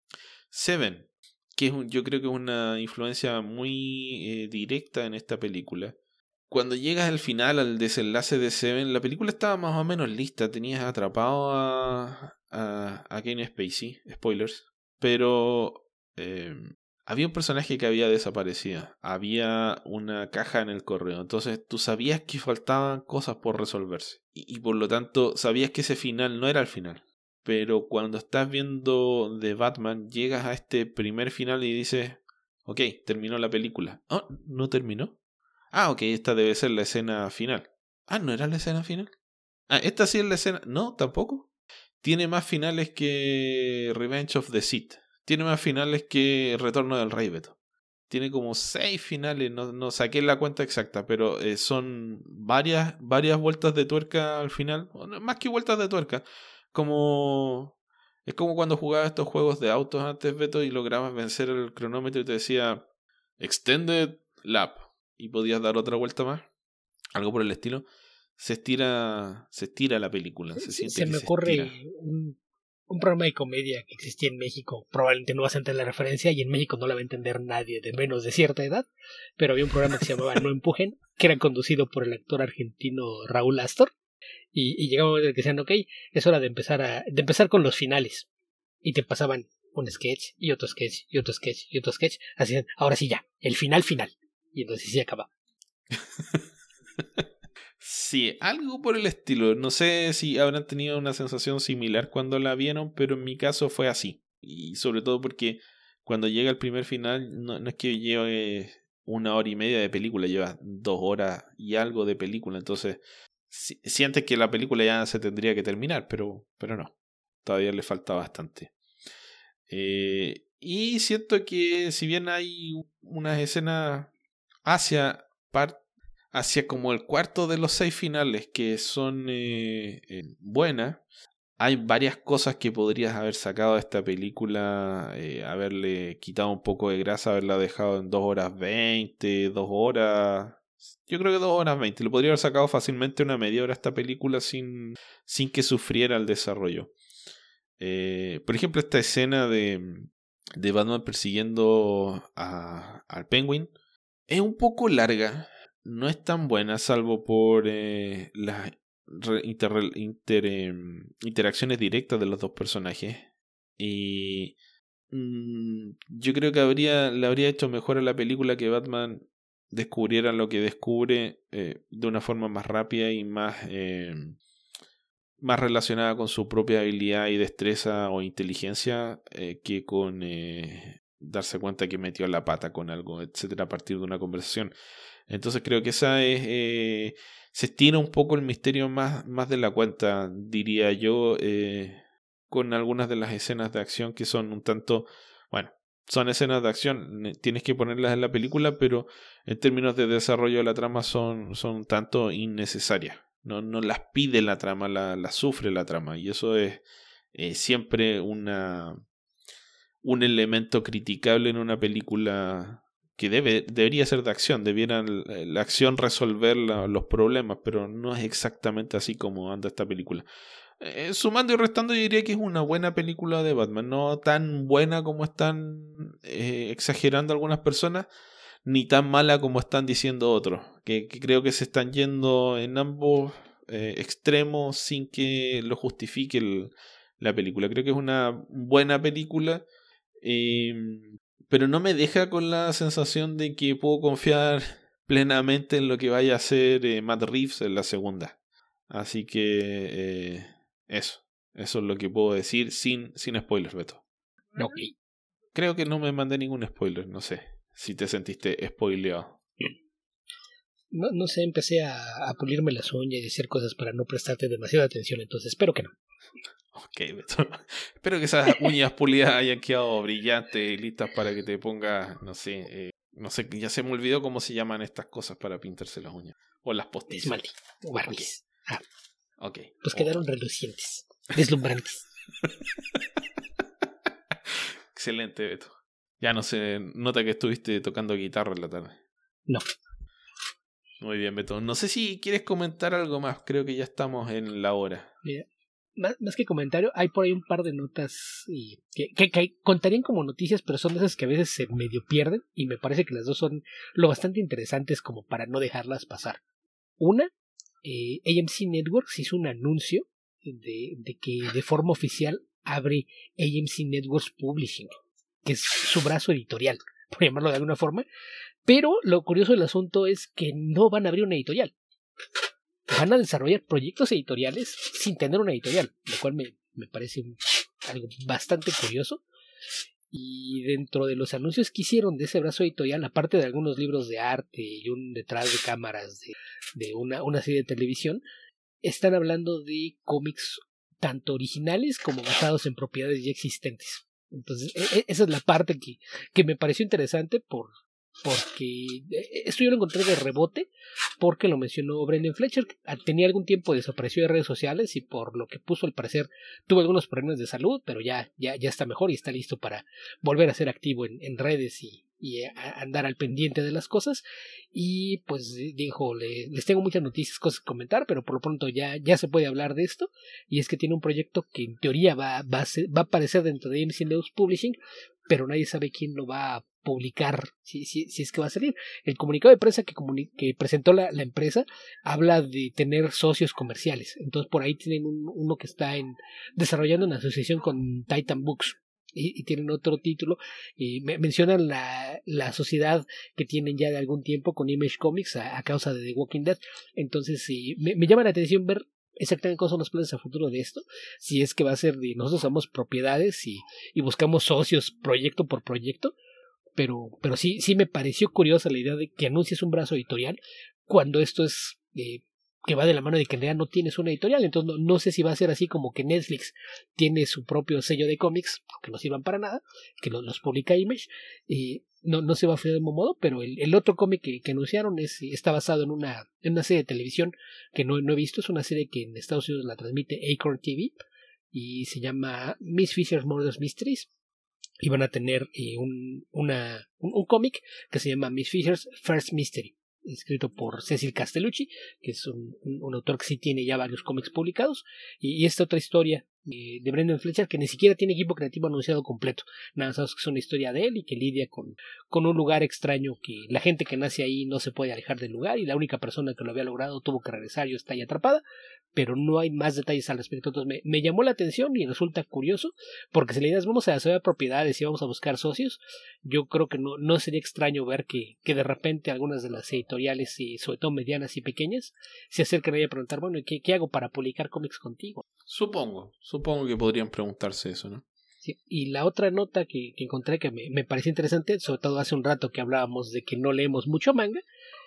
S1: Seven, que es un, yo creo que es una influencia muy eh, directa en esta película. Cuando llegas al final, al desenlace de Seven, la película estaba más o menos lista. Tenías atrapado a, a, a Kevin Spacey, spoilers. Pero eh, había un personaje que había desaparecido. Había una caja en el correo. Entonces tú sabías que faltaban cosas por resolverse. Y, y por lo tanto sabías que ese final no era el final. Pero cuando estás viendo The Batman, llegas a este primer final y dices, ok, terminó la película. Oh, ¿no terminó? Ah, ok, esta debe ser la escena final. Ah, ¿no era la escena final? Ah, esta sí es la escena... No, tampoco. Tiene más finales que Revenge of the Sith. Tiene más finales que Retorno del Rey, Beto. Tiene como seis finales, no, no saqué la cuenta exacta, pero eh, son varias, varias vueltas de tuerca al final. Más que vueltas de tuerca. Como... Es como cuando jugabas estos juegos de autos antes, Beto, y lograbas vencer el cronómetro y te decía Extended Lap. Y podías dar otra vuelta más. Algo por el estilo. Se estira, se estira la película. Se,
S2: Se,
S1: siente
S2: se
S1: que
S2: me
S1: se
S2: ocurre
S1: estira.
S2: un, un programa de comedia que existía en México. Probablemente no vas a entender la referencia y en México no la va a entender nadie de menos de cierta edad. Pero había un programa que se llamaba No Empujen, que era conducido por el actor argentino Raúl Astor. Y, y llegaba un momento en el que decían, ok, es hora de empezar, a, de empezar con los finales. Y te pasaban un sketch y otro sketch y otro sketch y otro sketch. Así, ahora sí ya, el final final. Y entonces sí acaba.
S1: Sí, algo por el estilo. No sé si habrán tenido una sensación similar cuando la vieron, pero en mi caso fue así. Y sobre todo porque cuando llega el primer final, no, no es que lleve una hora y media de película, lleva dos horas y algo de película. Entonces, si, sientes que la película ya se tendría que terminar, pero, pero no. Todavía le falta bastante. Eh, y siento que si bien hay unas escenas hacia parte hacia como el cuarto de los seis finales que son eh, eh, buenas, hay varias cosas que podrías haber sacado de esta película, eh, haberle quitado un poco de grasa, haberla dejado en dos horas veinte, dos horas... Yo creo que dos horas veinte. Lo podría haber sacado fácilmente una media hora esta película sin, sin que sufriera el desarrollo. Eh, por ejemplo, esta escena de, de Batman persiguiendo a, al Penguin es un poco larga. No es tan buena, salvo por eh, las inter, inter, eh, interacciones directas de los dos personajes. Y mmm, yo creo que habría, le habría hecho mejor a la película que Batman descubriera lo que descubre eh, de una forma más rápida y más, eh, más relacionada con su propia habilidad y destreza o inteligencia eh, que con eh, darse cuenta que metió la pata con algo, etcétera, a partir de una conversación. Entonces creo que esa es... Eh, se estira un poco el misterio más, más de la cuenta, diría yo, eh, con algunas de las escenas de acción que son un tanto... Bueno, son escenas de acción, tienes que ponerlas en la película, pero en términos de desarrollo de la trama son, son un tanto innecesarias. No, no las pide la trama, las la sufre la trama. Y eso es eh, siempre una, un elemento criticable en una película que debe, debería ser de acción. Debiera la acción resolver la, los problemas, pero no es exactamente así como anda esta película. Eh, sumando y restando, yo diría que es una buena película de Batman. No tan buena como están eh, exagerando algunas personas, ni tan mala como están diciendo otros. Que, que creo que se están yendo en ambos eh, extremos sin que lo justifique el, la película. Creo que es una buena película, eh, pero no me deja con la sensación de que puedo confiar plenamente en lo que vaya a hacer eh, Matt Reeves en la segunda. Así que eh, eso, eso es lo que puedo decir sin, sin spoilers, Beto.
S2: Ok.
S1: Creo que no me mandé ningún spoiler, no sé si te sentiste spoileado.
S2: No, no sé, empecé a, a pulirme las uñas y decir cosas para no prestarte demasiada atención, entonces espero que no.
S1: Ok, Beto. Espero que esas uñas pulidas hayan quedado brillantes y listas para que te pongas, no sé, eh, no sé, ya se me olvidó cómo se llaman estas cosas para pintarse las uñas. O las postizas.
S2: Esmalte, barniz.
S1: Okay.
S2: Ah,
S1: ok.
S2: pues
S1: oh.
S2: quedaron relucientes, deslumbrantes.
S1: Excelente, Beto. Ya no se nota que estuviste tocando guitarra en la tarde.
S2: No.
S1: Muy bien, Beto. No sé si quieres comentar algo más. Creo que ya estamos en la hora.
S2: Mira, más, más que comentario, hay por ahí un par de notas y que, que, que contarían como noticias, pero son de esas que a veces se medio pierden y me parece que las dos son lo bastante interesantes como para no dejarlas pasar. Una, eh, A M C Networks hizo un anuncio de, de que de forma oficial abre A M C Networks Publishing, que es su brazo editorial, por llamarlo de alguna forma, pero lo curioso del asunto es que no van a abrir una editorial. Van a desarrollar proyectos editoriales sin tener una editorial, lo cual me, me parece un, algo bastante curioso. Y dentro de los anuncios que hicieron de ese brazo editorial, aparte de algunos libros de arte y un detrás de cámaras de, de una, una serie de televisión, están hablando de cómics tanto originales como basados en propiedades ya existentes. Entonces, esa es la parte que, que me pareció interesante por, porque esto yo lo encontré de rebote porque lo mencionó Brendan Fletcher. Tenía algún tiempo desapareció de redes sociales y por lo que puso al parecer tuvo algunos problemas de salud, pero ya, ya, ya está mejor y está listo para volver a ser activo en, en redes y, y a andar al pendiente de las cosas. Y pues dijo, le, les tengo muchas noticias, cosas que comentar, pero por lo pronto ya, ya se puede hablar de esto, y es que tiene un proyecto que en teoría va, va, a, ser, va a aparecer dentro de A M C News Publishing, pero nadie sabe quién lo va a publicar, si, si, si es que va a salir. El comunicado de prensa que, comuni- que presentó la, la empresa habla de tener socios comerciales, entonces por ahí tienen un, uno que está en, desarrollando una asociación con Titan Books, y, y tienen otro título, y me, mencionan la, la sociedad que tienen ya de algún tiempo con Image Comics a, a causa de The Walking Dead. Entonces sí, me, me llama la atención ver exactamente cuáles son los planes a futuro de esto, si es que va a ser de nosotros somos propiedades y, y buscamos socios proyecto por proyecto, pero, pero sí, sí me pareció curiosa la idea de que anuncies un brazo editorial cuando esto es eh, que va de la mano de que en realidad no tienes una editorial. Entonces no, no sé si va a ser así como que Netflix tiene su propio sello de cómics que no sirvan para nada, que los, los publica Image, y no, no se va a hacer del mismo modo, pero el, el otro cómic que, que anunciaron es, está basado en una, en una serie de televisión que no, no he visto. Es una serie que en Estados Unidos la transmite Acorn T V y se llama Miss Fisher's Murder Mysteries. Y van a tener eh, un, una, un, un cómic que se llama Miss Fisher's First Mystery, escrito por Cecil Castellucci, que es un, un, un autor que sí tiene ya varios cómics publicados, y, y esta otra historia eh, de Brendan Fletcher, que ni siquiera tiene equipo creativo anunciado completo, nada más sabes que es una historia de él y que lidia con, con un lugar extraño, que la gente que nace ahí no se puede alejar del lugar, y la única persona que lo había logrado tuvo que regresar y está ahí atrapada, pero no hay más detalles al respecto. Entonces me, me llamó la atención y resulta curioso, porque si la idea es vamos a hacer propiedades y vamos a buscar socios, yo creo que no, no sería extraño ver que, que de repente algunas de las editoriales, y sobre todo medianas y pequeñas, se acercan ahí a preguntar, bueno, ¿qué, qué hago para publicar cómics contigo?
S1: Supongo, supongo que podrían preguntarse eso, ¿no?
S2: Sí. Y la otra nota que, que encontré que me, me pareció interesante, sobre todo hace un rato que hablábamos de que no leemos mucho manga,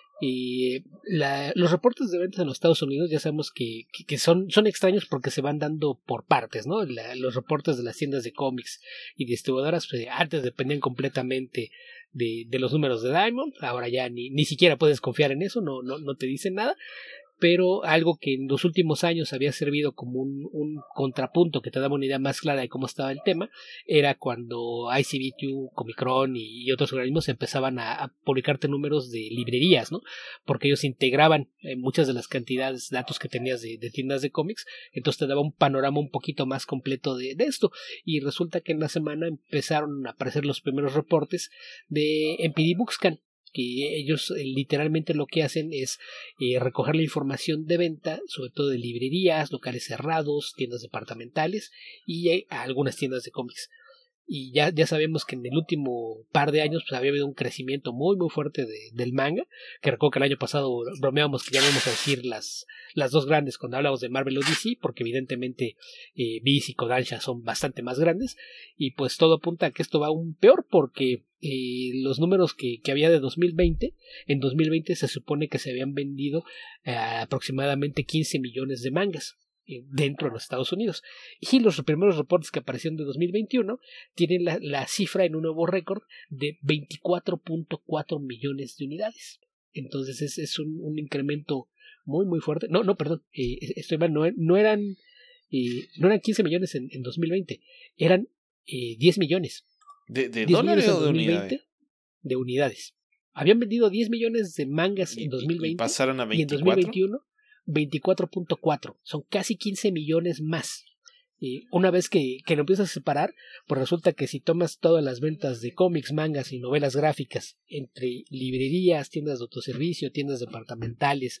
S2: y la, los reportes de ventas en los Estados Unidos ya sabemos que, que, que son, son extraños porque se van dando por partes, ¿no? La, los reportes de las tiendas de cómics y distribuidoras pues, antes dependían completamente de, de los números de Diamond, ahora ya ni, ni siquiera puedes confiar en eso, no, no, no te dicen nada. Pero algo que en los últimos años había servido como un, un contrapunto que te daba una idea más clara de cómo estaba el tema, era cuando I C B dos, Comicron y, y otros organismos empezaban a, a publicarte números de librerías, ¿no? Porque ellos integraban eh, muchas de las cantidades de datos que tenías de, de tiendas de cómics, entonces te daba un panorama un poquito más completo de, de esto, y resulta que en la semana empezaron a aparecer los primeros reportes de M P D Bookscan, que ellos eh, literalmente lo que hacen es eh, recoger la información de venta, sobre todo de librerías, locales cerrados, tiendas departamentales y eh, algunas tiendas de cómics. Y ya, ya sabemos que en el último par de años pues, había habido un crecimiento muy muy fuerte de, del manga, que recuerdo que el año pasado bromeábamos que ya vamos a decir las, las dos grandes cuando hablamos de Marvel o D C, porque evidentemente eh, Viz y Kodansha son bastante más grandes, y pues todo apunta a que esto va aún peor, porque eh, los números que, que había de dos mil veinte, en dos mil veinte se supone que se habían vendido eh, aproximadamente quince millones de mangas dentro de los Estados Unidos, y los primeros reportes que aparecieron de dos mil veintiuno tienen la, la cifra en un nuevo récord de veinticuatro punto cuatro millones de unidades. Entonces es, es un, un incremento muy muy fuerte. No, no, perdón, eh, estoy mal, no, no eran eh, no eran quince millones en, en dos mil veinte, eran eh, diez millones.
S1: ¿De, de dólares o de unidades?
S2: De unidades. Habían vendido diez millones de mangas
S1: y,
S2: en dos mil veinte
S1: y pasaron a veinticuatro.
S2: Y en dos mil veintiuno veinticuatro punto cuatro, son casi quince millones más. Y una vez que, que lo empiezas a separar, pues resulta que si tomas todas las ventas de cómics, mangas y novelas gráficas entre librerías, tiendas de autoservicio, tiendas departamentales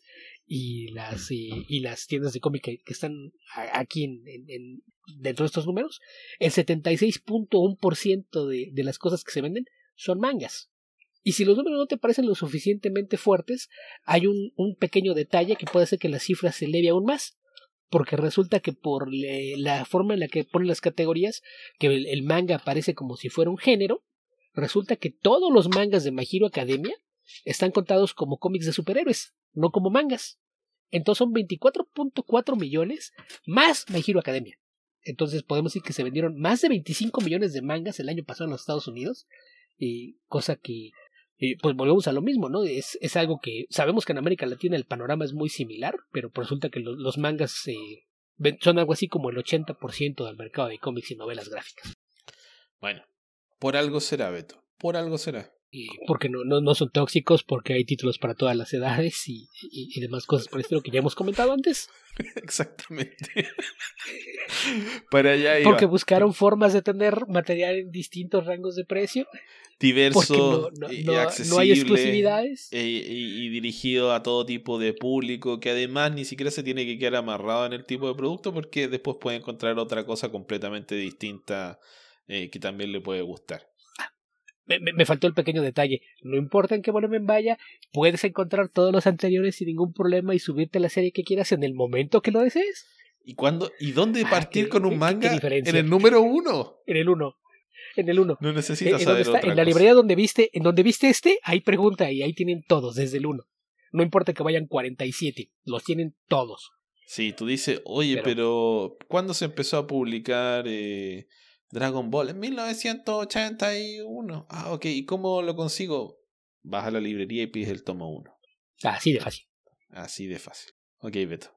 S2: y las, y, y las tiendas de cómic que, que están aquí en, en, en, dentro de estos números, el setenta y seis punto uno por ciento de, de las cosas que se venden son mangas. Y si los números no te parecen lo suficientemente fuertes, hay un, un pequeño detalle que puede hacer que la cifra se eleve aún más, porque resulta que por le, la forma en la que ponen las categorías, que el, el manga aparece como si fuera un género, resulta que todos los mangas de My Hero Academia están contados como cómics de superhéroes, no como mangas. Entonces son veinticuatro punto cuatro millones más My Hero Academia. Entonces podemos decir que se vendieron más de veinticinco millones de mangas el año pasado en los Estados Unidos, eh, cosa que Eh, pues volvemos a lo mismo, ¿no? Es, es algo que sabemos que en América Latina el panorama es muy similar, pero pues resulta que lo, los mangas eh, son algo así como el ochenta por ciento del mercado de cómics y novelas gráficas.
S1: Bueno, por algo será, Beto, por algo será.
S2: Y porque no, no, no son tóxicos, porque hay títulos para todas las edades y, y, y demás cosas por el estilo que ya hemos comentado antes.
S1: Exactamente. Para allá iba.
S2: Porque buscaron formas de tener material en distintos rangos de precio.
S1: Diverso,
S2: no, no,
S1: y
S2: no,
S1: accesible,
S2: no hay exclusividades.
S1: Y, y, y dirigido a todo tipo de público, que además ni siquiera se tiene que quedar amarrado en el tipo de producto, porque después puede encontrar otra cosa completamente distinta eh, que también le puede gustar.
S2: Me, me, me faltó el pequeño detalle. No importa en qué volumen vaya, puedes encontrar todos los anteriores sin ningún problema y subirte la serie que quieras en el momento que lo desees.
S1: ¿Y cuándo? ¿Y dónde
S2: ah,
S1: partir
S2: qué,
S1: con un manga?
S2: Qué, qué
S1: en el número uno.
S2: En el uno. En el uno.
S1: No necesitas
S2: eh,
S1: saber
S2: está,
S1: otra
S2: En la
S1: cosa.
S2: librería donde viste, en donde viste este, ahí pregunta y ahí tienen todos desde el uno. No importa que vayan cuarenta y siete, los tienen todos.
S1: Sí, tú dices, oye, pero, pero ¿cuándo se empezó a publicar eh, Dragon Ball? En mil novecientos ochenta y uno. Ah, ok, ¿y cómo lo consigo? Vas a la librería y pides el tomo uno.
S2: Así de fácil.
S1: Así de fácil. Ok, Beto.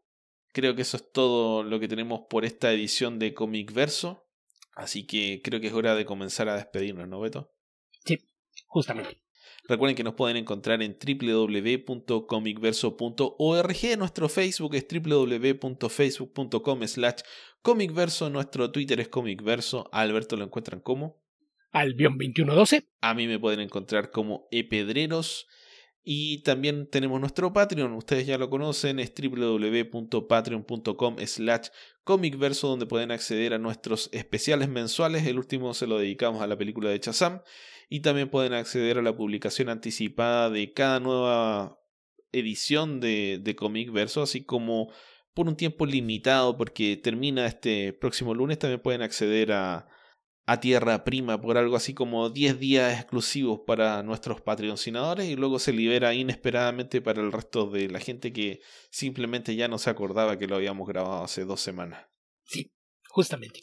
S1: creo que eso es todo lo que tenemos por esta edición de Comic Verso. Así que creo que es hora de comenzar a despedirnos, ¿no, Beto?
S2: Sí, justamente.
S1: Recuerden que nos pueden encontrar en doble u doble u doble u punto comic verso punto org. Nuestro Facebook es doble u doble u doble u punto facebook punto com slash comicverso. Nuestro Twitter es comicverso. A Alberto lo encuentran como
S2: Albion veintiuno doce.
S1: A mí me pueden encontrar como epedreros. Y también tenemos nuestro Patreon. Ustedes ya lo conocen. Es doble u doble u doble u punto patreon punto com slash comicverso, donde pueden acceder a nuestros especiales mensuales. El último se lo dedicamos a la película de Shazam. Y también pueden acceder a la publicación anticipada de cada nueva edición de, de Comic Verso, así como por un tiempo limitado, porque termina este próximo lunes. También pueden acceder a, a Tierra Prima por algo así como diez días exclusivos para nuestros patrocinadores, y luego se libera inesperadamente para el resto de la gente que simplemente ya no se acordaba que lo habíamos grabado hace dos semanas.
S2: Sí, justamente.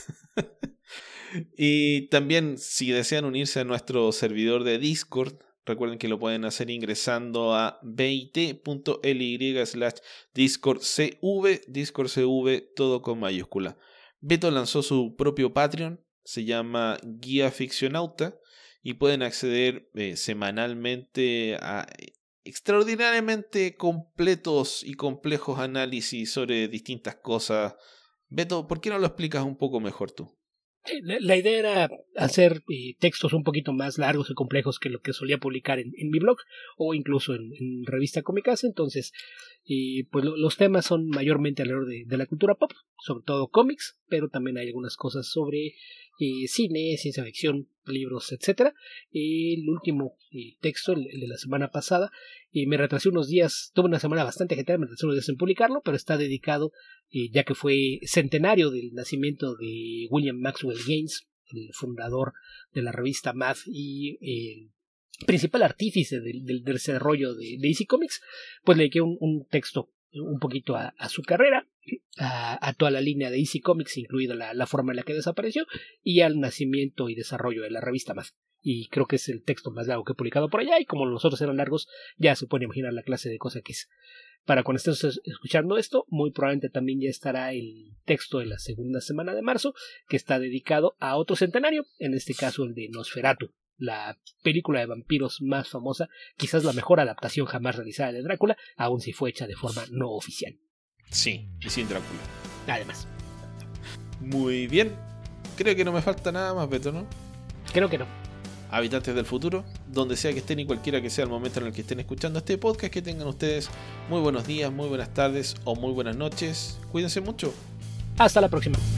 S1: Y también, si desean unirse a nuestro servidor de Discord, recuerden que lo pueden hacer ingresando a bit punto ly slash discordcv, discordcv todo con mayúscula. Beto lanzó su propio Patreon, se llama Guía Ficcionauta, y pueden acceder eh, semanalmente a extraordinariamente completos y complejos análisis sobre distintas cosas. Beto, ¿por qué no lo explicas un poco mejor tú?
S2: La, la idea era hacer eh, textos un poquito más largos y complejos que lo que solía publicar en, en mi blog o incluso en, en revista Comicasa. Entonces, eh, pues lo, los temas son mayormente alrededor de, de la cultura pop, sobre todo cómics, pero también hay algunas cosas sobre eh, cine, ciencia ficción, libros, etcétera. El último eh, texto, el, el de la semana pasada, eh, me retrasé unos días, tuve una semana bastante agitada, me retrasé unos días en publicarlo, pero está dedicado, eh, ya que fue centenario del nacimiento de William Maxwell Gaines, el fundador de la revista Mad y el eh, principal artífice del, del desarrollo de, de D C Comics. Pues le dediqué un, un texto un poquito a, a su carrera, a, a toda la línea de D C Comics, incluida la, la forma en la que desapareció, y al nacimiento y desarrollo de la revista Mad. Y creo que es el texto más largo que he publicado por allá, y como los otros eran largos, ya se pueden imaginar la clase de cosa que es. Para cuando estés escuchando esto, muy probablemente también ya estará el texto de la segunda semana de marzo, que está dedicado a otro centenario, en este caso el de Nosferatu, la película de vampiros más famosa, quizás la mejor adaptación jamás realizada de Drácula, aun si fue hecha de forma no oficial.
S1: Sí, y sin Drácula.
S2: Además.
S1: Muy bien. Creo que no me falta nada más, Beto, ¿no?
S2: Creo que no.
S1: Habitantes del futuro, donde sea que estén y cualquiera que sea el momento en el que estén escuchando este podcast, que tengan ustedes muy buenos días, muy buenas tardes o muy buenas noches. Cuídense mucho.
S2: Hasta la próxima.